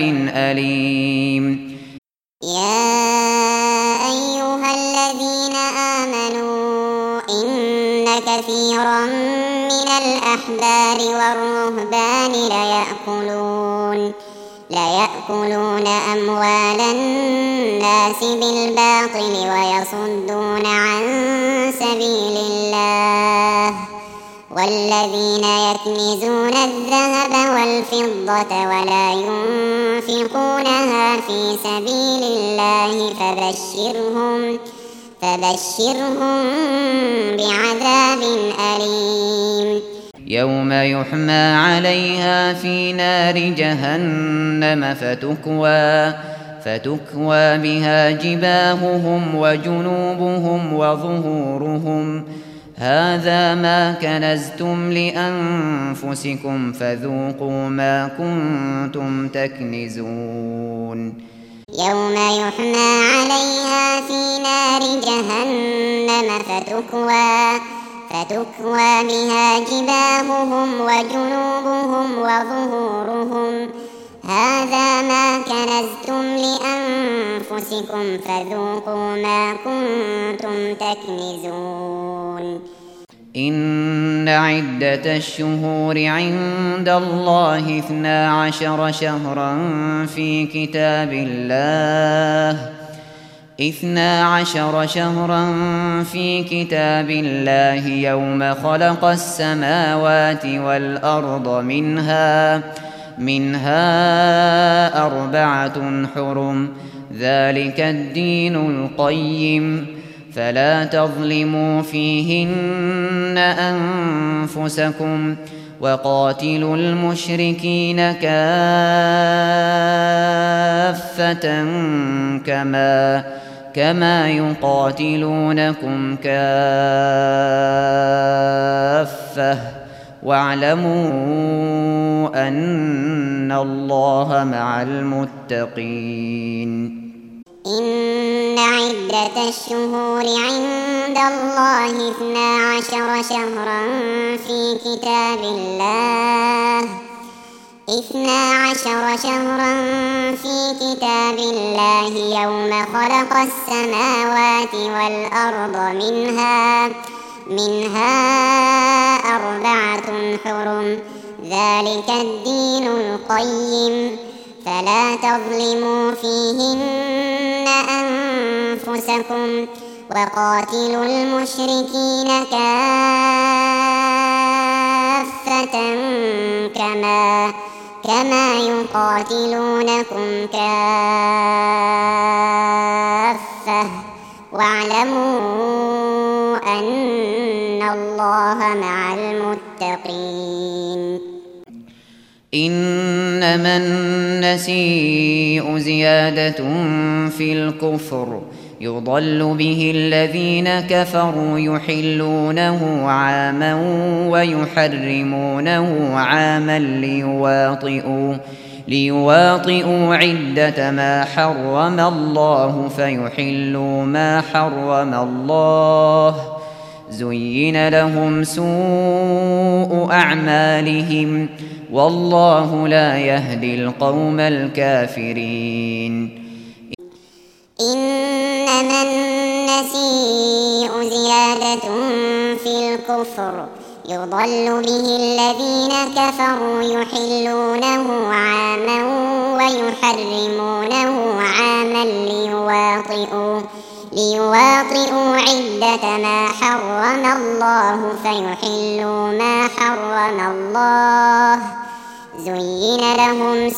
أليم يا أيها الذين آمنوا إن كثيرا من الأحبار والرهبان ليأكلون ليأكلون أموال الناس بالباطل ويصدون عن سبيل الله والذين يكنزون الذهب والفضة ولا ينفقونها في سبيل الله فبشرهم فبشرهم بعذاب أليم يوم يحمى عليها في نار جهنم فتكوى فتكوى بها جباههم وجنوبهم وظهورهم هذا ما كنزتم لأنفسكم فذوقوا ما كنتم تكنزون يوم يحمى عليها في نار جهنم فتكوى فتكوى بها جباههم وجنوبهم وظهورهم هذا ما كنزتم لأنفسكم فذوقوا ما كنتم تكنزون إن عدة الشهور عند الله اثنا عشر شهرا في كتاب الله اثنا عشر شهرا في كتاب الله يوم خلق السماوات والأرض منها منها أربعة حرم ذلك الدين القيم فلا تظلموا فيهن أنفسكم وقاتلوا المشركين كافة كما كما يقاتلونكم كافة واعلموا أن الله مع المتقين إن عدة عدة الشهور عند الله اثنا عشر شهرا في كتاب الله اثنا عشر شهرا في كتاب الله يوم خلق السماوات والأرض منها منها أربعة حرم ذلك الدين القيم فلا تظلموا فيهن أنفسكم وقاتلوا المشركين كافة كما كما يقاتلونكم كافة واعلموا أن الله مع المتقين. إنما النسيء زيادة في الكفر يضل به الذين كفروا يحلونه عاما ويحرمونه عاما ليواطئوا ليواطئوا عدة ما حرم الله فيحلوا ما حرم الله زين لهم سوء أعمالهم والله لا يهدي القوم الكافرين. إنما النسيء زيادة في الكفر يضل به الذين كفروا يحلونه عاما ويحرمونه عاما ليواطئوا ليواطئوا عدة ما حرم الله فيحلوا ما حرم الله زين لهم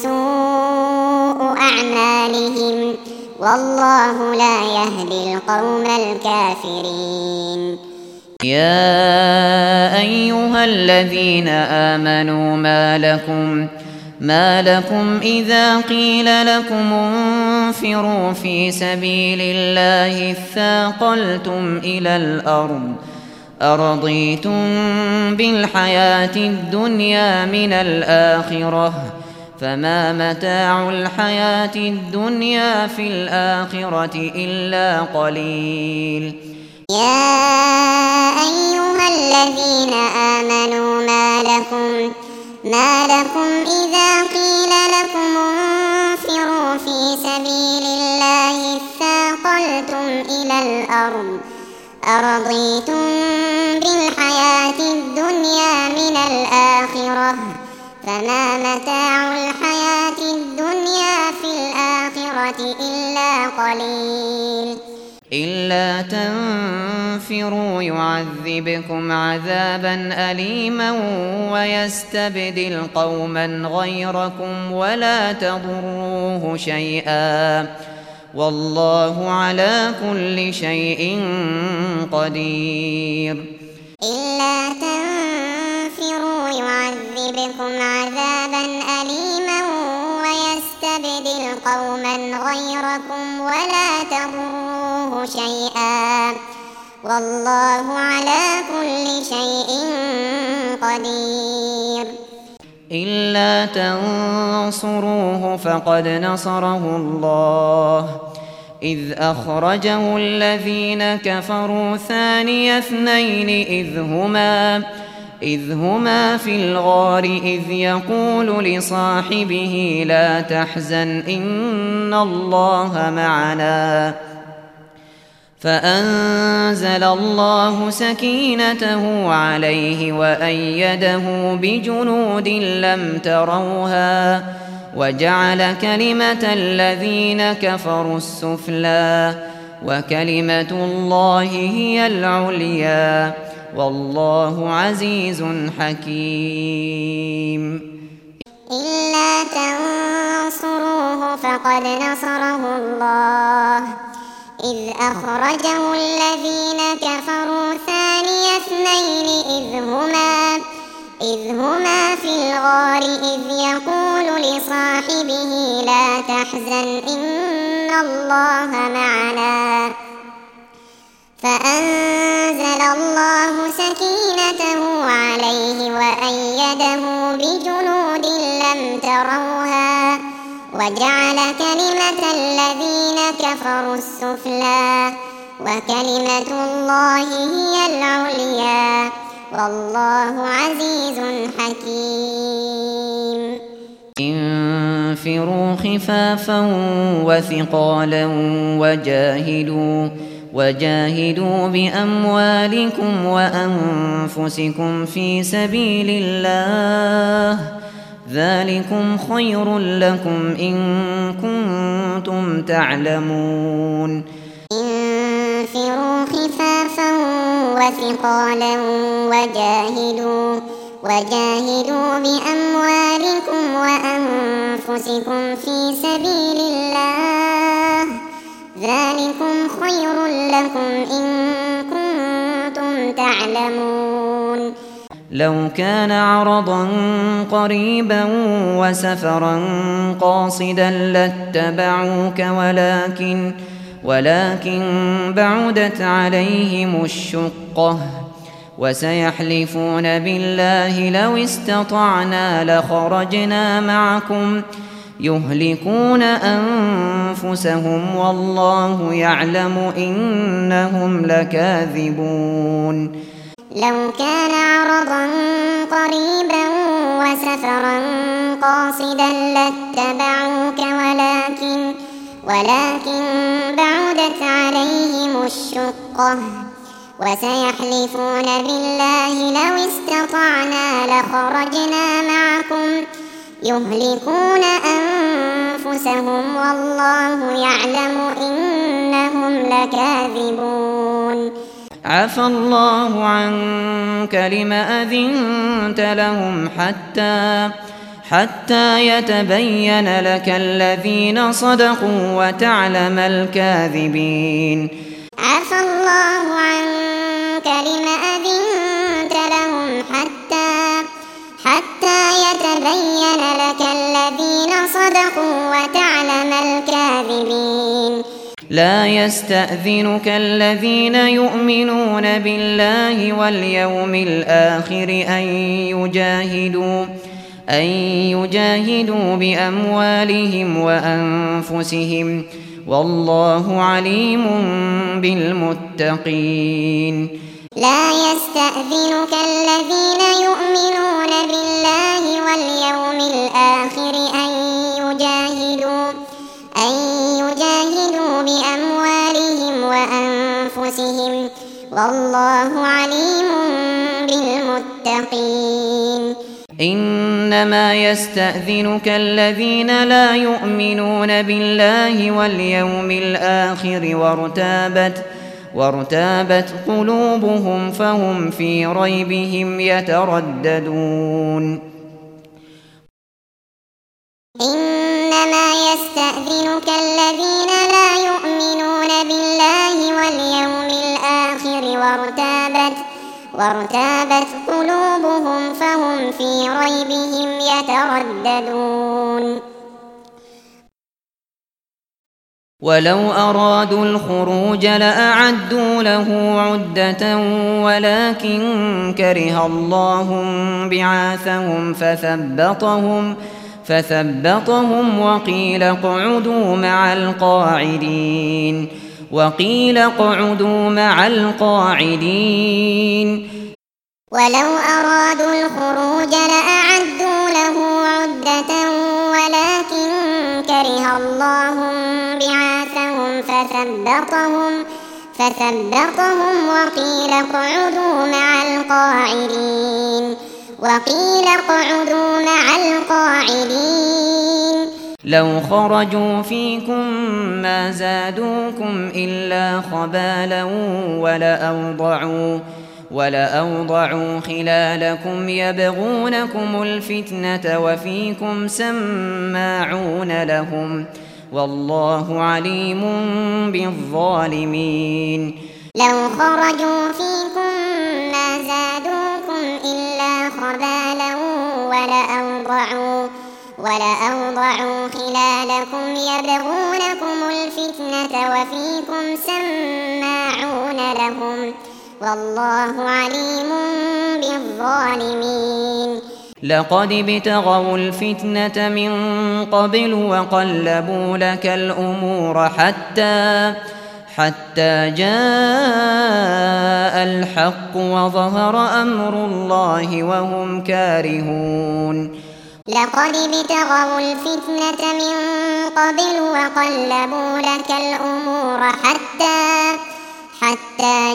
سوء أعمالهم والله لا يهدي القوم الكافرين. يا أيها الذين آمنوا ما لكم ما لكم إذا قيل لكم انفروا في سبيل الله اثاقلتم إلى الأرض أرضيتم بالحياة الدنيا من الآخرة فما متاع الحياة الدنيا في الآخرة إلا قليل. يا أيها الذين آمنوا ما لكم ما لكم إذا قيل لكم انفروا في سبيل الله اثاقلتم إلى الأرض أرضيتم بالحياة الدنيا من الآخرة فما متاع الحياة الدنيا في الآخرة إلا قليل. إلا تنفروا يعذبكم عذابا أليما ويستبدل قوما غيركم ولا تضروه شيئا والله على كل شيء قدير. إلا تنفروا يعذبكم عذابا أليما ويستبدل قوما غيركم ولا تضروه شيئا والله على كل شيء قدير. إلا تنصروه فقد نصره الله إذ أخرجه الذين كفروا ثاني اثنين إذ هما إذ هما في الغار إذ يقول لصاحبه لا تحزن إن الله معنا فأنزل الله سكينته عليه وأيده بجنود لم تروها وجعل كلمة الذين كفروا السفلى وكلمة الله هي العليا والله عزيز حكيم. إلا تنصروه فقد نصره الله إذ أخرجه الذين كفروا ثاني اثنين إذ هما إذ هما في الغار إذ يقول لصاحبه لا تحزن إن الله معنا فأنزل الله سكينته عليه وأيده بجنود لم تروها وجعل كلمة الذين كفروا السفلى وكلمة الله هي العليا والله عزيز حكيم انفروا خفافا وثقالا وجاهدوا وجاهدوا بأموالكم وأنفسكم في سبيل الله ذلكم خير لكم إن كنتم تعلمون انفروا خفافا وثقالا وجاهدوا وجاهدوا بأموالكم وأنفسكم في سبيل الله ذلكم خير لكم إن كنتم تعلمون لو كان عرضا قريبا وسفرا قاصدا لاتبعوك ولكن ولكن بعدت عليهم الشقة وسيحلفون بالله لو استطعنا لخرجنا معكم يهلكون أنفسهم والله يعلم إنهم لكاذبون لو كان عرضا قريبا وسفرا قاصدا لاتبعوك ولكن ولكن بعدت عليهم الشقة وسيحلفون بالله لو استطعنا لخرجنا معكم يهلكون أنفسهم والله يعلم إنهم لكاذبون عفى الله عنك لم أذنت لهم حتى حتى يتبين لك الذين صدقوا وتعلم الكاذبين عفى الله عنك لم أذنت لهم حتى حتى يتبين لك الذين صدقوا وتعلم الكاذبين لا يستأذنك الذين يؤمنون بالله واليوم الآخر أن يجاهدوا أن يجاهدوا بأموالهم وأنفسهم والله عليم بالمتقين لا يستأذنك الذين يؤمنون بالله واليوم الآخر أن يجاهدوا أن يجاهدوا بأموالهم وأنفسهم والله عليم بالمتقين إنما يستأذنك الذين لا يؤمنون بالله واليوم الآخر وارتابت وارتابت قلوبهم فهم في ريبهم يترددون إنما يستأذنك الذين لا يؤمنون بالله واليوم الآخر وارتابت وارتابت قلوبهم فهم في ريبهم يترددون ولو أرادوا الخروج لأعدوا له عدة ولكن كره الله بعاثهم فثبطهم فثبطهم وقيل اقعدوا مع القاعدين وقيل اقعدوا مع القاعدين ولو أرادوا الخروج لأعدوا له عدة ولكن كره الله بعاثهم فثبطهم فثبطهم وقيل اقعدوا مع القاعدين وقيل اقعدوا مع القاعدين لو خرجوا فيكم ما زادوكم إلا خبالا ولأوضعوا ولأوضعوا خلالكم يبغونكم الفتنة وفيكم سماعون لهم والله عليم بالظالمين لو خرجوا فيكم ما زادوكم إلا خبالا ولأوضعوا ولأوضعوا خلالكم يبغونكم الفتنة وفيكم سماعون لهم والله عليم بالظالمين لقد ابتغوا الفتنة من قبل وقلبوا لك الأمور حتى حتى جاء الحق وظهر أمر الله وهم كارهون لقد ابتغوا الفتنة من قبل وقلبوا لك الأمور حتى حتى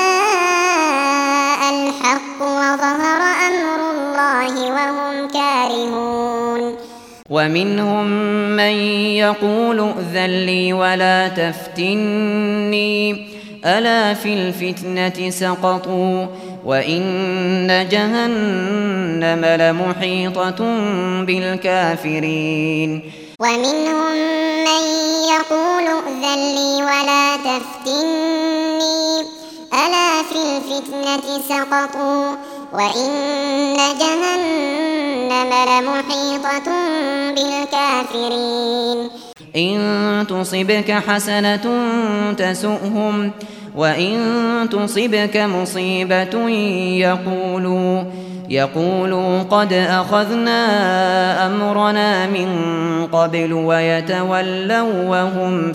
جاء الحق وظهر أمر الله وهم كارهون ومنهم من يقول ائذن لي ولا تفتني ألا في الفتنة سقطوا وإن جهنم لمحيطة بالكافرين ومنهم من يقول ائذن لي ولا تفتني ألا في الفتنة سقطوا وإن جهنم لمحيطة بالكافرين إن تصبك حسنة تسؤهم وإن تصبك مصيبة يقولوا يقولوا قد أخذنا أمرنا من قبل ويتولوا وهم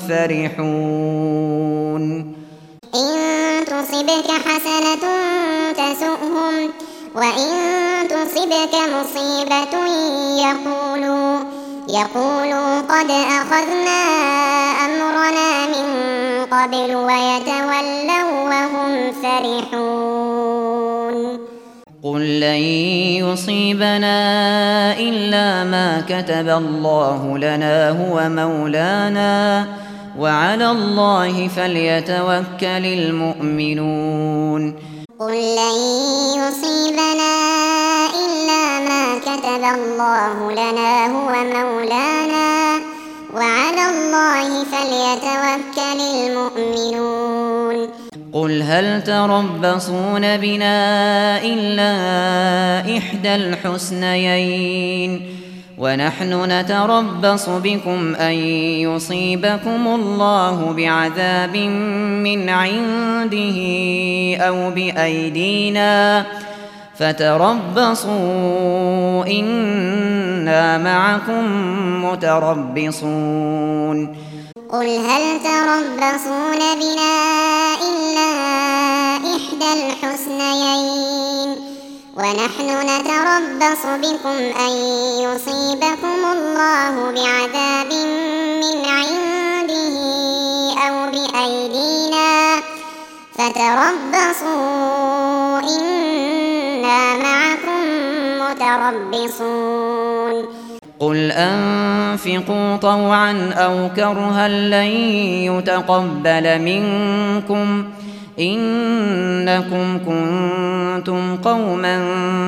فرحون إن تصبك حسنة تسؤهم وإن تصبك مصيبة يقولوا يقولوا قد أخذنا أمرنا من قبل ويتولوا وهم فرحون قل لن يصيبنا إلا ما كتب الله لنا هو مولانا وعلى الله فليتوكل المؤمنون قل لن يصيبنا إلا ما كتب الله لنا هو مولانا وعلى الله فليتوكل المؤمنون قل هل تربصون بنا إلا إحدى الحسنيين ونحن نتربص بكم أن يصيبكم الله بعذاب من عنده أو بأيدينا فتربصوا إنا معكم متربصون قل هل تربصون بنا إلا إحدى الحسنيين ونحن نتربص بكم أن يصيبكم الله بعذاب من عنده أو بأيدينا فتربصوا إنا معكم متربصون قل أنفقوا طوعا أو كرها لن يتقبل منكم إنكم كنتم قوما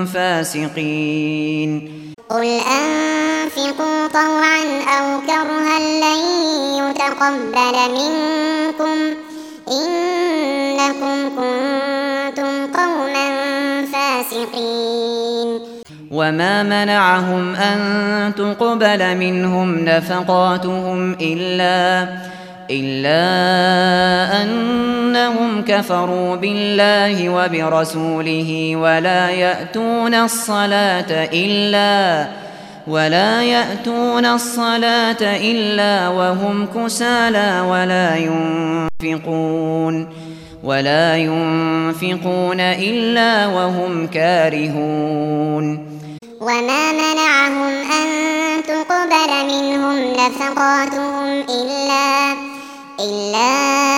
فاسقين قل أنفقوا طوعا أو كرها لن يتقبل منكم إنكم كنتم قوما فاسقين وما منعهم أن تقبل منهم نفقاتهم إلا إلا أنهم كفروا بالله وبرسوله ولا يأتون الصلاة إلا ولا يأتون الصلاة إلا وهم كسالى ولا ينفقون ولا ينفقون إلا وهم كارهون وما منعهم أن تقبل منهم نفقاتهم إلا إلا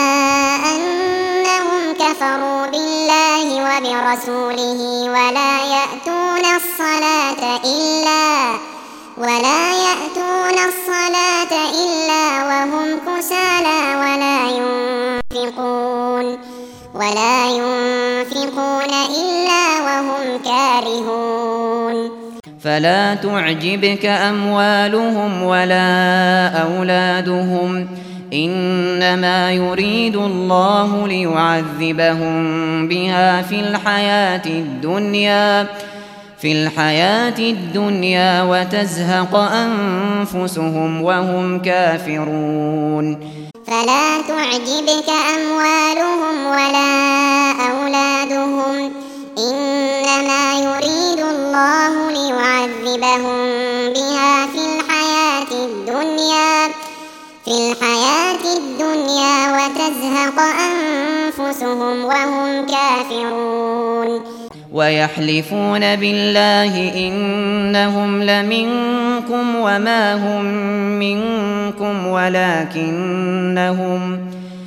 أنهم كفروا بالله وبرسوله ولا يأتون الصلاة إلا ولا يأتون الصلاة إلا وهم كسالى ولا ينفقون ولا ينفقون إلا وهم كارهون فلا تعجبك أموالهم ولا أولادهم إنما يريد الله ليعذبهم بها في الحياة الدنيا في الحياة الدنيا وتزهق أنفسهم وهم كافرون فلا تعجبك أموالهم ولا أولادهم إنما يريد الله ليعذبهم لهم بها في الحياة الدنيا في الحياة الدنيا وتزهق أنفسهم وهم كافرون ويحلفون بالله إنهم لمنكم وما هم منكم ولكنهم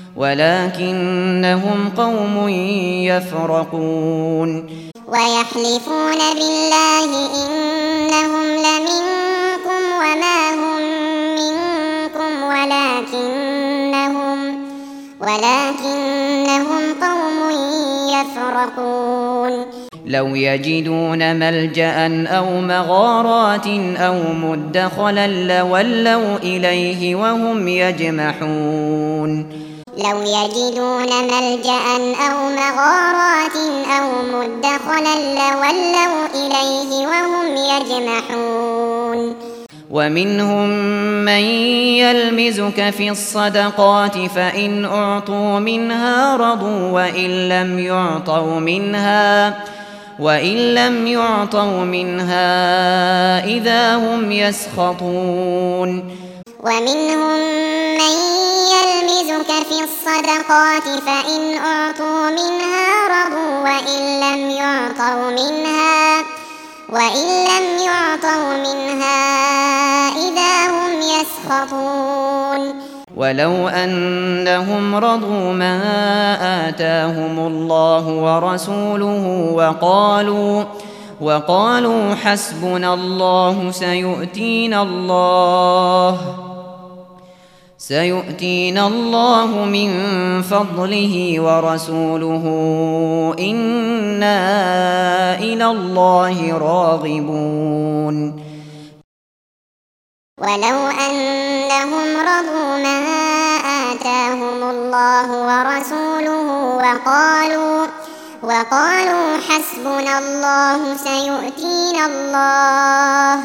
ولكنهم قوم يفرقون ويحلفون بالله إنهم لمنكم وما هم منكم ولكنهم ولكنهم قوم يفرقون لو يجدون ملجأ أو مغارات أو مدخلا لولوا إليه وهم يجمحون لو يجدون ملجأ أو مغارات أو مدخلا لولوا إليه وهم يجمحون ومنهم من يلمزك في الصدقات فإن أعطوا منها رضوا وإن لم يعطوا منها وإن لم يعطوا منها إذا هم يسخطون ومنهم من يلمزك في الصدقات فإن أعطوا منها رضوا وإن لم يعطوا منها وإن لم يعطوا منها إذا هم يسخطون ولو أنهم رضوا ما آتاهم الله ورسوله وقالوا وقالوا حسبنا الله سيؤتينا الله سيؤتينا الله من فضله ورسوله إنا إلى الله راغبون ولو أنهم رضوا ما آتاهم الله ورسوله وقالوا وقالوا حسبنا الله سيؤتينا الله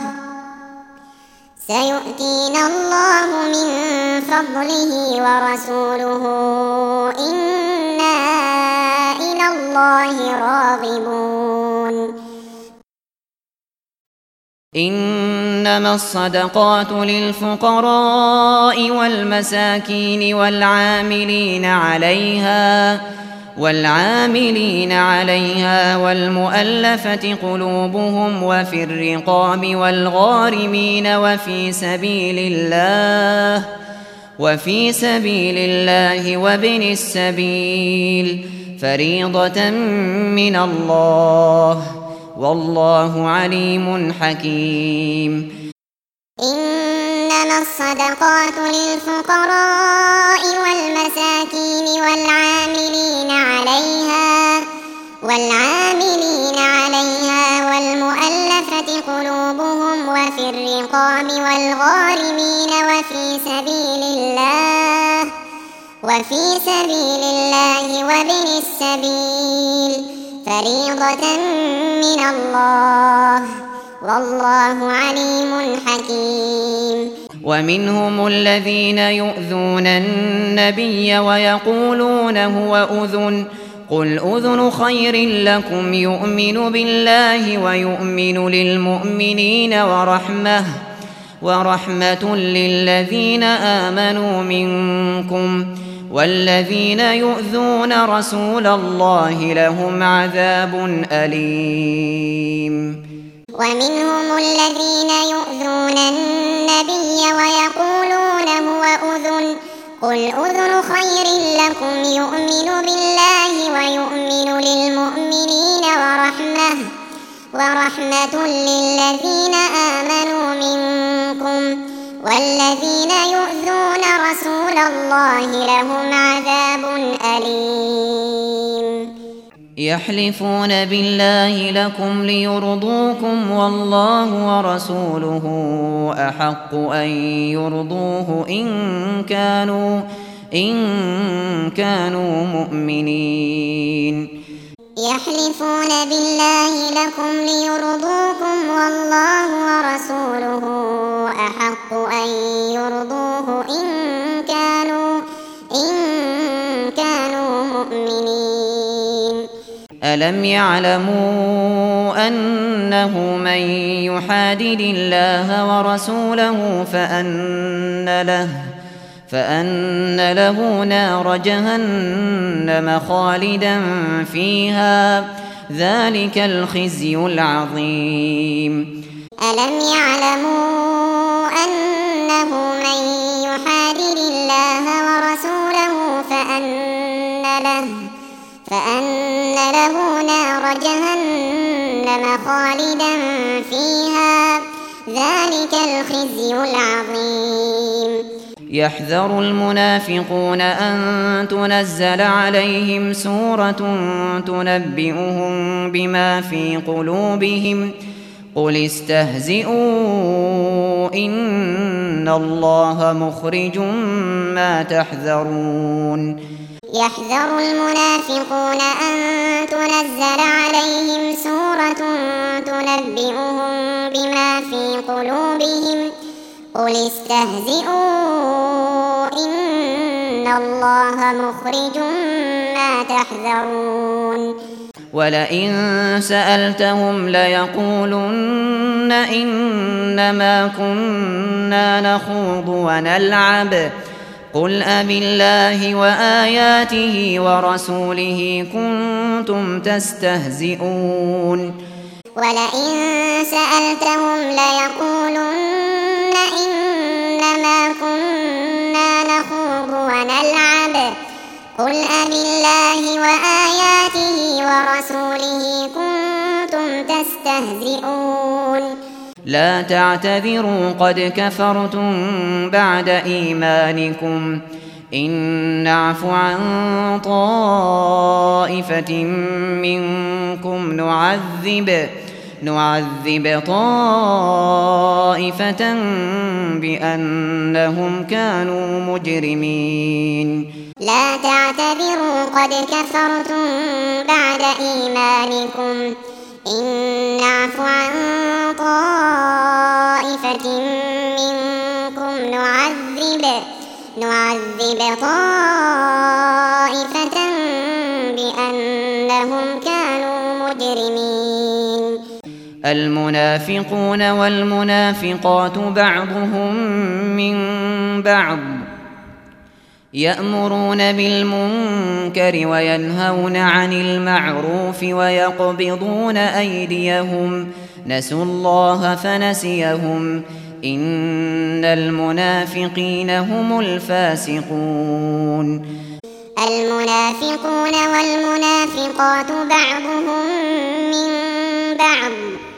سيؤتينا الله من فضله ورسوله إنا إلى الله راغبون إنما الصدقات للفقراء والمساكين والعاملين عليها والعاملين عليها والمؤلفة قلوبهم وفي الرقاب والغارمين وفي سبيل الله وفي سبيل الله وابن السبيل فريضة من الله والله عليم حكيم إنما الصدقات للفقراء والمساكين والعاملين عليها والعاملين عليها والمؤلفة قلوبهم وفي الرقاب والغارمين وفي سبيل الله وفي سبيل الله وابن السبيل فريضة من الله والله عليم حكيم ومنهم الذين يؤذون النبي ويقولون هو أذن قل أذن خير لكم يؤمن بالله ويؤمن للمؤمنين ورحمة ورحمة للذين آمنوا منكم والذين يؤذون رسول الله لهم عذاب أليم ومنهم الذين يؤذون النبي ويقولون هو أذن قل أذن خير لكم يؤمن بالله ويؤمن للمؤمنين ورحمة ورحمة للذين آمنوا منكم والذين يؤذون رسول الله لهم عذاب أليم يحلفون بالله لكم ليرضوكم والله ورسوله أحق أن يرضوه إن كانوا إن كانوا مؤمنين يحلفون بالله لكم ليرضوكم والله ورسوله أحق أن يرضوه إن كانوا إن كانوا مؤمنين ألم يعلموا أنه من يحادد الله ورسوله فأن له فأن له نار جهنم خالدا فيها ذلك الخزي العظيم. ألم يعلموا أنه من يحادد الله ورسوله فأن له فأن له نار جهنم خالدا فيها ذلك الخزي العظيم. يحذر المنافقون أن تنزل عليهم سورة تنبئهم بما في قلوبهم قل استهزئوا إن الله مخرج ما تحذرون. يحذر المنافقون أن تنزل عليهم سورة تنبئهم بما في قلوبهم قل استهزئوا إن الله مخرج ما تحذرون. ولئن سألتهم ليقولن إنما كنا نخوض ونلعب قل أبالله وآياته ورسوله كنتم تستهزئون. ولئن سألتهم ليقولن إنما كنا نخوض ونلعب قل أبالله وآياته ورسوله كنتم تستهزئون. لا تعتذروا قد كفرتم بعد إيمانكم إن نعف عن طائفة منكم نعذب نعذب طائفة بأنهم كانوا مجرمين. لا تعتذروا قد كفرتم بعد إيمانكم إن نعف عن طائفة منكم نعذب نعذب طائفة بأنهم كانوا مجرمين. المنافقون والمنافقات بعضهم من بعض يأمرون بالمنكر وينهون عن المعروف ويقبضون أيديهم نسوا الله فنسيهم إن المنافقين هم الفاسقون. المنافقون والمنافقات بعضهم من بعض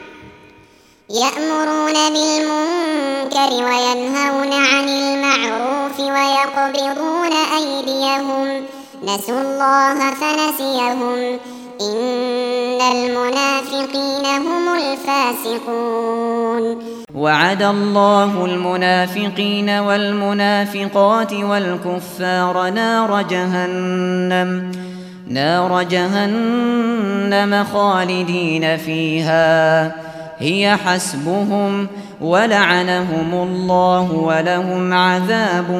يأمرون بالمنكر وينهون عن المعروف ويقبضون أيديهم نسوا الله فنسيهم إن المنافقين هم الفاسقون. وعد الله المنافقين والمنافقات والكفار نار جهنم نار جهنم خالدين فيها هي حسبهم ولعنهم الله ولهم عذاب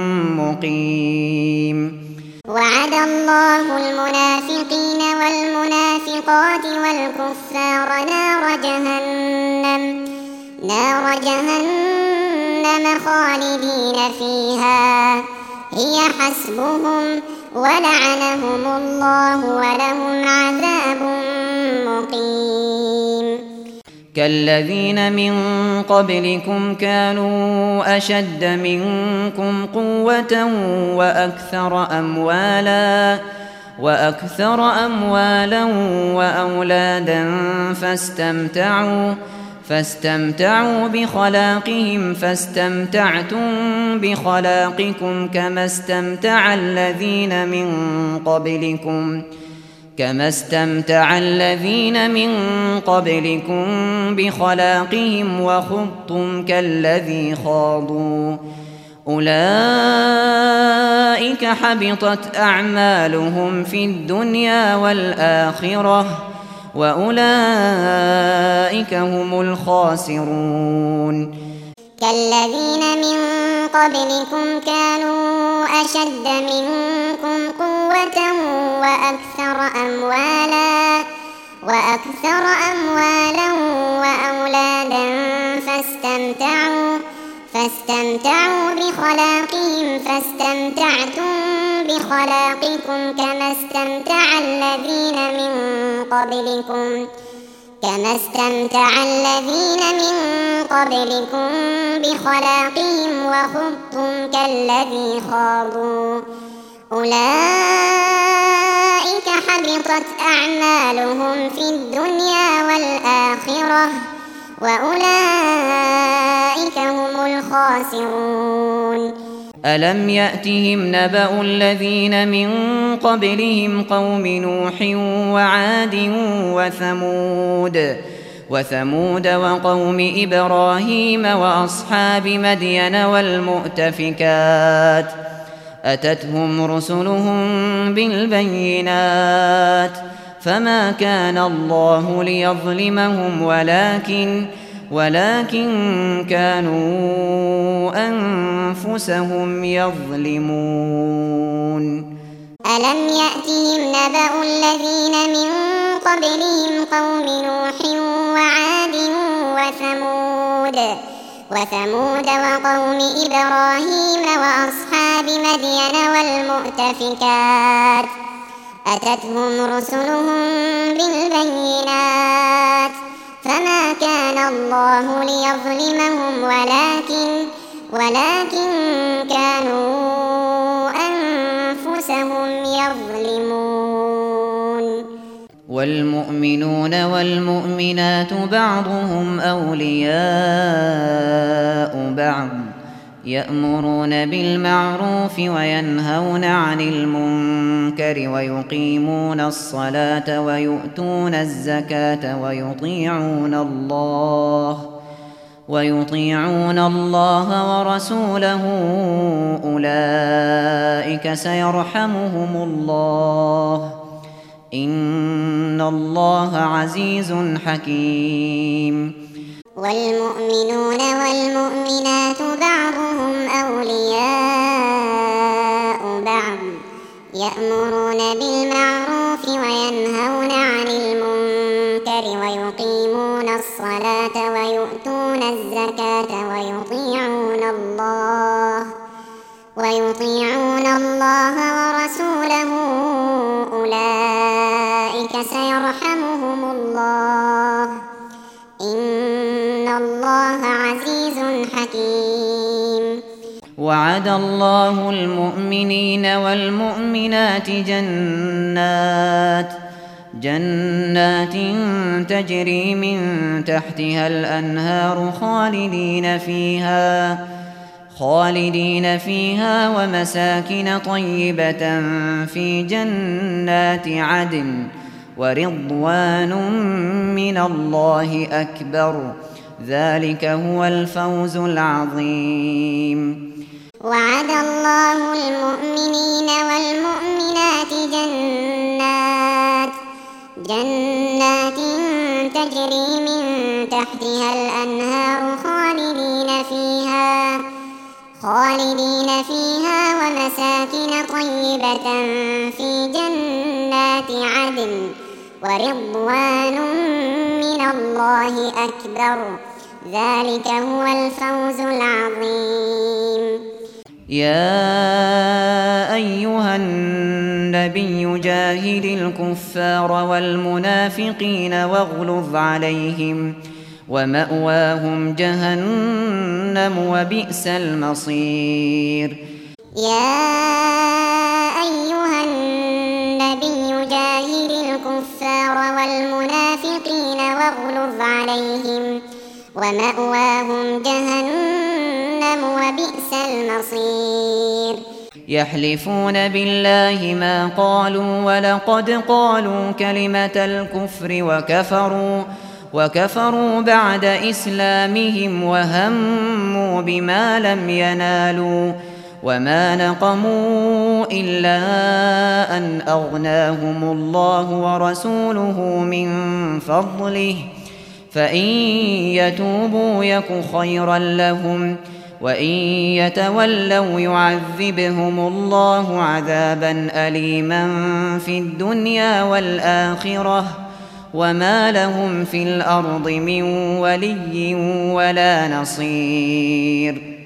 مقيم. وعد الله المنافقين والمنافقات والكفار نار جهنم نار جهنم خالدين فيها هي حسبهم ولعنهم الله ولهم عذاب مقيم. كالذين من قبلكم كانوا أشد منكم قوة وأكثر أموالا وأكثر أموالا وأولادا فاستمتعوا فاستمتعوا بخلاقهم فاستمتعتم بخلاقكم كما استمتع الذين من قبلكم كما استمتع الذين من قبلكم بخلاقهم وخضتم كالذي خاضوا أولئك حبطت أعمالهم في الدنيا والآخرة وأولئك هم الخاسرون. كالذين من قبلكم كانوا أشد منكم قوة قوة وأكثر أموالا وأكثر أموالا وأولادا فاستمتعوا فاستمتعوا بخلاقهم فاستمتعتم بخلاقكم كما استمتع الذين من قبلكم كما استمتع الذين من قبلكم بخلاقهم وخضتم كالذي خاضوا أولئك حبطت أعمالهم في الدنيا والآخرة وأولئك هم الخاسرون. ألم يأتهم نبأ الذين من قبلهم قوم نوح وعاد وثمود وثمود وقوم إبراهيم وأصحاب مدين والمؤتفكات أتتهم رسلهم بالبينات فما كان الله ليظلمهم ولكن ولكن كانوا أنفسهم يظلمون. ألم يأتهم نبأ الذين من قبلهم قوم نوح وعاد وثمود وثمود وقوم إبراهيم وأصحاب مدين والمؤتفكات أتتهم رسلهم بالبينات فما كان الله ليظلمهم ولكن ولكن كانوا أنفسهم يظلمون. والمؤمنون والمؤمنات بعضهم أولياء بعض يأمرون بالمعروف وينهون عن المنكر ويقيمون الصلاة ويؤتون الزكاة ويطيعون الله ويطيعون الله ورسوله أولئك سيرحمهم الله إن الله عزيز حكيم. والمؤمنون والمؤمنات بعضهم أولياء بعض يأمرون بالمعروف وينهون عن المنكر ويقيمون الصلاة ويؤتون الزكاة ويطيعون الله ويطيعون الله ورسوله أولئك سيرحمهم الله إن الله عزيز حكيم. وعد الله المؤمنين والمؤمنات جنات جنات تجري من تحتها الأنهار خالدين فيها خالدين فيها ومساكن طيبة في جنات عدن ورضوان من الله أكبر ذلك هو الفوز العظيم. وعد الله المؤمنين والمؤمنات جنات جنات تجري من تحتها الأنهار خالدين فيها خالدين فيها ومساكن طيبة في جنات عدن ورضوان من الله أكبر ذلك هو الفوز العظيم. يا أيها النبي جاهد الكفار والمنافقين واغلظ عليهم ومأواهم جهنم وبئس المصير. يا أيها النبي جاهد الكفار والمنافقين واغلظ عليهم ومأواهم جهنم وبئس المصير. يحلفون بالله ما قالوا ولقد قالوا كلمة الكفر وكفروا وكفروا بعد إسلامهم وهموا بما لم ينالوا وما نقموا إلا أن أغناهم الله ورسوله من فضله فإن يتوبوا يك خيرا لهم وإن يتولوا يعذبهم الله عذابا أليما في الدنيا والآخرة وما لهم في الأرض من ولي ولا نصير.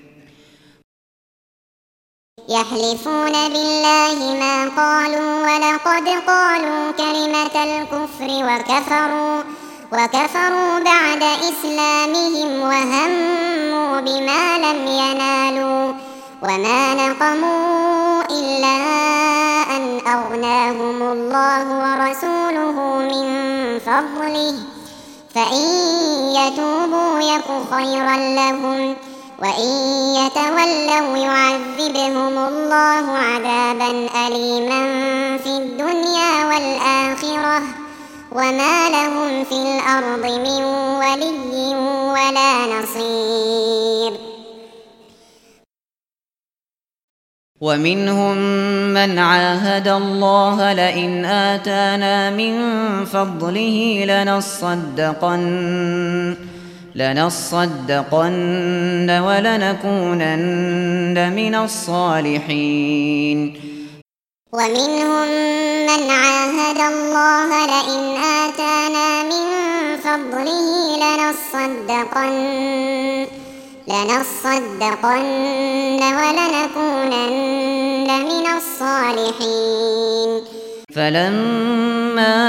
يحلفون بالله ما قالوا ولقد قالوا كلمة الكفر وكفروا وكفروا بعد إسلامهم وهموا بما لم ينالوا وما نقموا إلا أن أغناهم الله ورسوله من فضله فإن يتوبوا يك خيرا لهم وإن يتولوا يعذبهم الله عذابا أليما في الدنيا والآخرة وما لهم في الأرض من ولي ولا نصير. ومنهم من عاهد الله لئن آتانا من فضله لنصدقن لنصدقن ولنكونن من الصالحين. ومنهم من عاهد الله لئن آتانا من فضله لنصدقن لنصدقن ولنكونن من الصالحين. فلما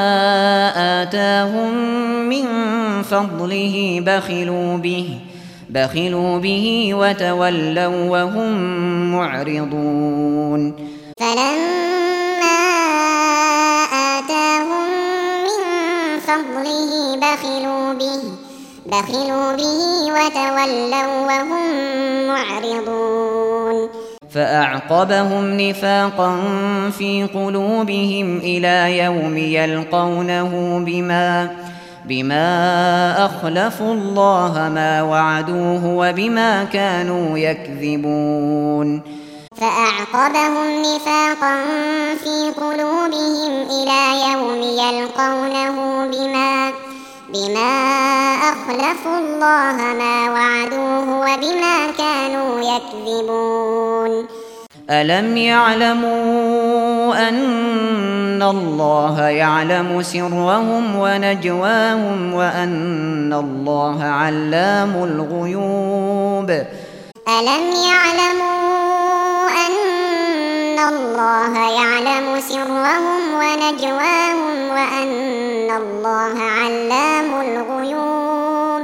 آتاهم من فضله بخلوا به بخلوا به وتولوا وهم معرضون. فلما آتاهم من فضله بخلوا به بخلوا به وتولوا وهم معرضون. فأعقبهم نفاقا في قلوبهم إلى يوم يلقونه بما بما أخلفوا الله ما وعدوه وبما كانوا يكذبون. فأعقبهم نفاقا في قلوبهم إلى يوم يلقونه بما بما أخلفوا الله ما وعدوه وبما كانوا يكذبون. ألم يعلموا أن الله يعلم سرهم ونجواهم وأن الله علام الغيوب. ألم يعلموا أن الله يعلم سرهم ونجواهم وأن الله علام الغيوب.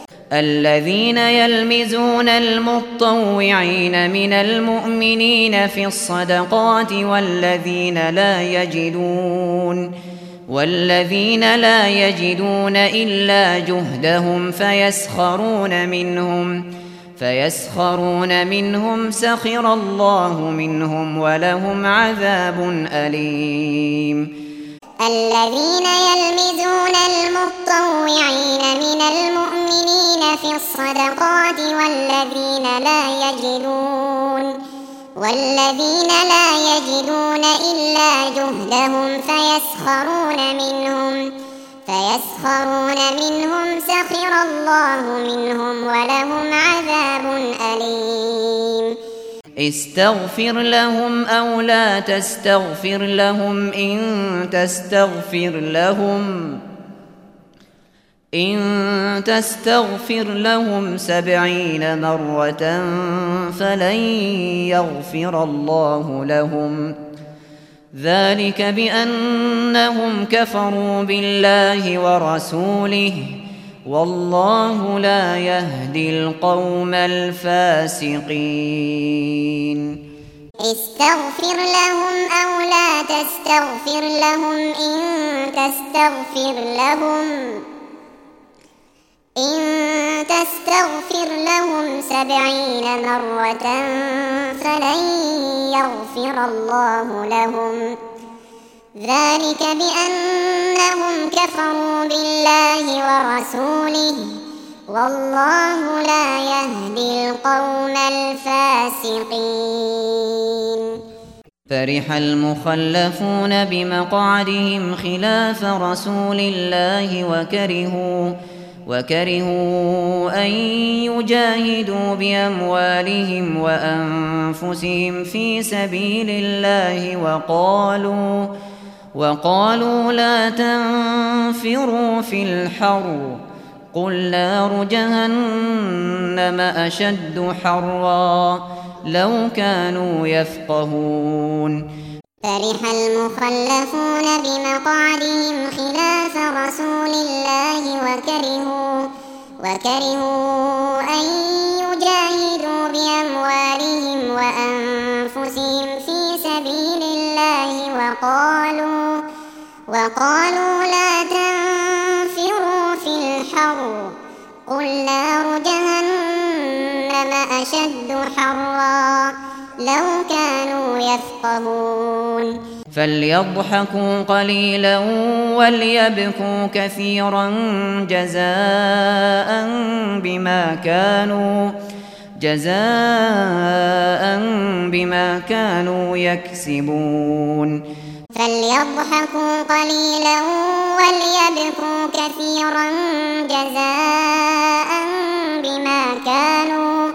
الذين يلمزون المطوعين من المؤمنين في الصدقات والذين لا يجدون والذين لا يجدون إلا جهدهم فيسخرون منهم فيسخرون منهم سخر الله منهم ولهم عذاب أليم. الذين يلمزون المطوعين من المؤمنين في الصدقات والذين لا يجدون والذين لا يجدون إلا جهدهم فيسخرون منهم فيسخرون منهم سخر الله منهم ولهم عذاب أليم. استغفر لهم أو لا تستغفر لهم إن تستغفر لهم إن تستغفر لهم سبعين مرة فلن يغفر الله لهم ذلك بأنهم كفروا بالله ورسوله والله لا يهدي القوم الفاسقين. استغفر لهم أو لا تستغفر لهم إن تستغفر لهم إن تستغفر لهم سبعين مرة فلن يغفر الله لهم ذلك بأنهم كفروا بالله ورسوله والله لا يهدي القوم الفاسقين. فرح المخلفون بمقعدهم خلاف رسول الله وكرهوا وكرهوا أن يجاهدوا بأموالهم وأنفسهم في سبيل الله وقالوا وقالوا لا تنفروا في الحر قل نار جهنم أشد حرا لو كانوا يفقهون. فرح المخلفون بمقعدهم خلاف رسول الله وكرهوا وكرهوا أن يجاهدوا بأموالهم وأنفسهم في سبيل الله وقالوا وقالوا لا تنفروا في الحر قل نار جهنم أشد حرا لو كانوا يفقهون. فليضحكوا قليلا وليبكوا كثيرا جزاء بما كانوا جزاء بما كانوا يكسبون. فليضحكوا قليلا وليبكوا كثيرا جزاء بما كانوا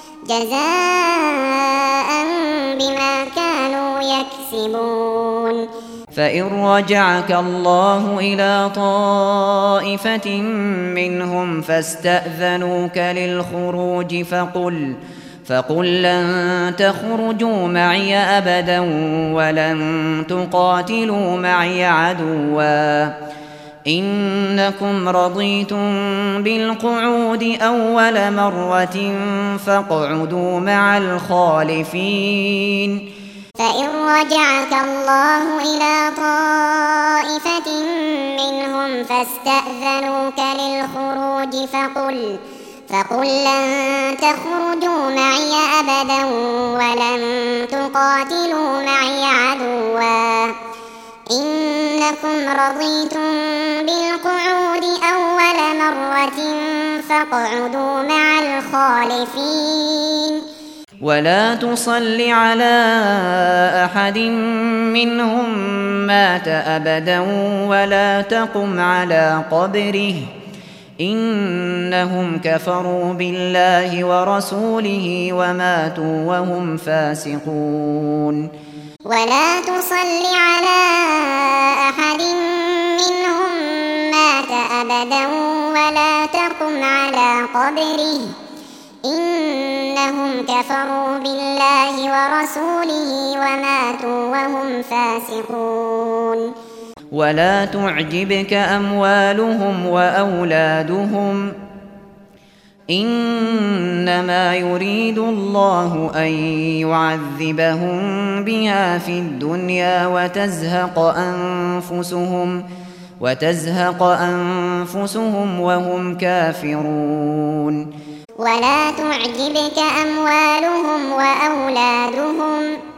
جزاء بما كانوا يكسبون. فإن رجعك الله إلى طائفة منهم فاستأذنوك للخروج فقل فقل لن تخرجوا معي أبدا ولن تقاتلوا معي عدوا إنكم رضيتم بالقعود أول مرة فاقعدوا مع الخالفين. فإن رجعك الله إلى طائفة منهم فاستأذنوك للخروج فقل فقل لن تخرجوا معي أبدا ولن تقاتلوا معي عدوا إنكم رضيتم بالقعود أول مرة فاقعدوا مع الخالفين. ولا تصل على أحد منهم مات أبدا ولا تقم على قبره إنهم كفروا بالله ورسوله وماتوا وهم فاسقون. ولا تصل على أحد منهم مات أبدا ولا تقم على قبره إنهم كفروا بالله ورسوله وماتوا وهم فاسقون. ولا تعجبك أموالهم وأولادهم إنما يريد الله أن يعذبهم بها في الدنيا وتزهق أنفسهم وتزهق أنفسهم وهم كافرون. ولا تعجبك أموالهم وأولادهم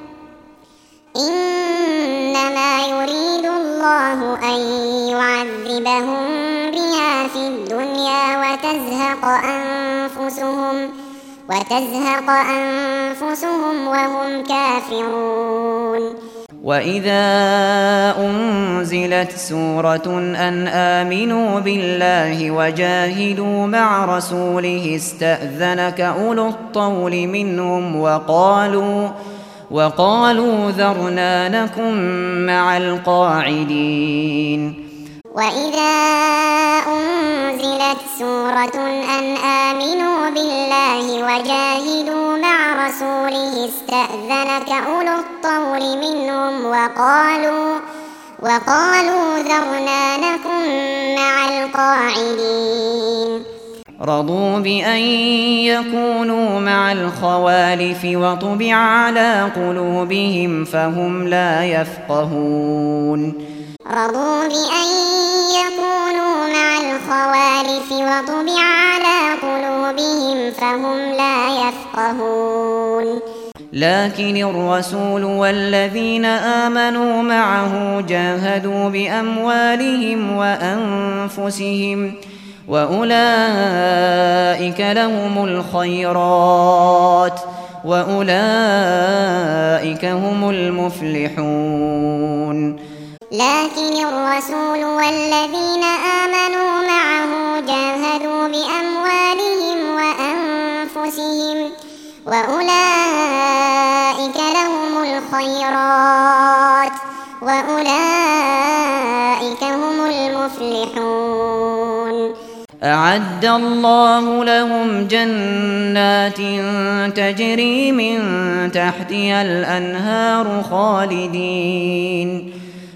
إنما يريد الله أن يعذبهم بها في الدنيا وتزهق أنفسهم وتزهق أنفسهم وهم كافرون. وإذا أنزلت سورة أن آمنوا بالله وجاهدوا مع رسوله استأذنك أولو الطول منهم وقالوا وقالوا ذرنا نكن مع القاعدين. وإذا أنزلت سورة أن آمنوا بالله وجاهدوا مع رسوله استأذنك أولو الطول منهم وقالوا وقالوا ذرنا نكن مع القاعدين. رضوا بأن يكونوا مع الخوالف وطبع على قلوبهم فهم لا يفقهون. رضوا بأن يكونوا مع الخوالف وطبع على قلوبهم فهم لا يفقهون. لكن الرسول والذين آمنوا معه جاهدوا بأموالهم وأنفسهم وأولئك لهم الخيرات وأولئك هم المفلحون. لكن الرسول والذين آمنوا معه جاهدوا بأموالهم وأنفسهم وأولئك لهم الخيرات وأولئك هم المفلحون. أعد الله لهم جنات تجري من تحتها الأنهار خالدين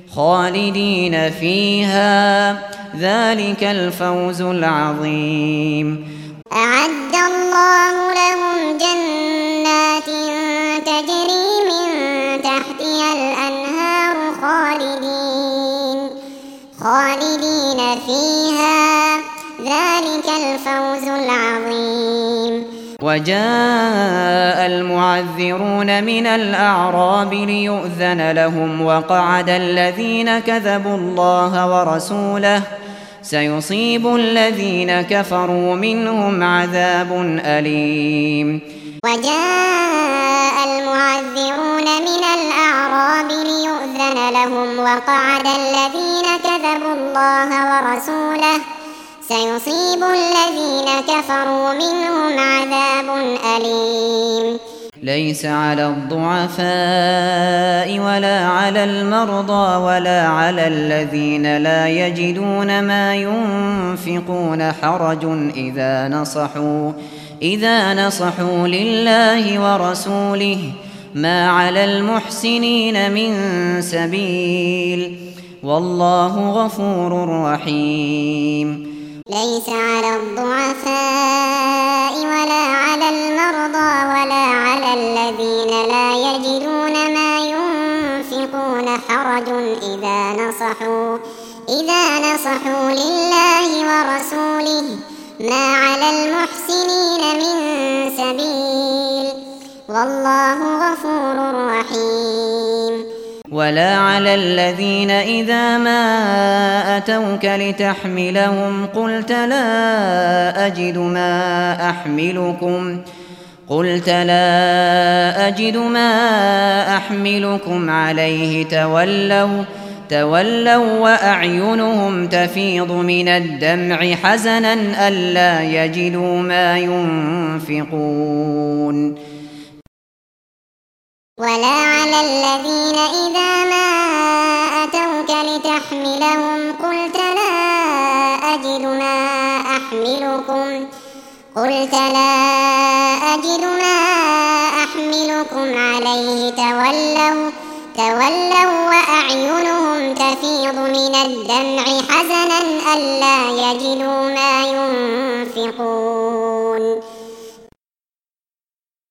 خالدين فيها ذلك الفوز العظيم. أعد الله لهم جنات تجري من تحتها الأنهار خالدين خالدين فيها ذلك الفوز العظيم. وجاء المعذرون من الأعراب ليؤذن لهم وقعد الذين كذبوا الله ورسوله سيصيب الذين كفروا منهم عذاب أليم. وجاء المعذرون من الأعراب ليؤذن لهم وقعد الذين كذبوا الله ورسوله سيصيب الذين كفروا منهم عذاب أليم. ليس على الضعفاء ولا على المرضى ولا على الذين لا يجدون ما ينفقون حرج إذا نصحوا إذا نصحوا لله ورسوله ما على المحسنين من سبيل والله غفور رحيم. ليس على الضعفاء ولا على المرضى ولا على الذين لا يجدون ما ينفقون حرج إذا نصحوا إذا نصحوا لله ورسوله ما على المحسنين من سبيل والله غفور رحيم. ولا على الذين إذا ما أتوك لتحملهم قلت لا أجد ما أحملكم قلت لا أجد ما أحملكم عليه تولوا تولوا وأعينهم تفيض من الدمع حزنا ألا يجدوا ما ينفقون. ولا على الذين إذا ما أتوك لتحملهم قلت لا أجد ما أحملكم قلت لا أجد ما أحملكم عليه تولوا تولوا وأعينهم تفيض من الدمع حزنا ألا يجدوا ما ينفقون.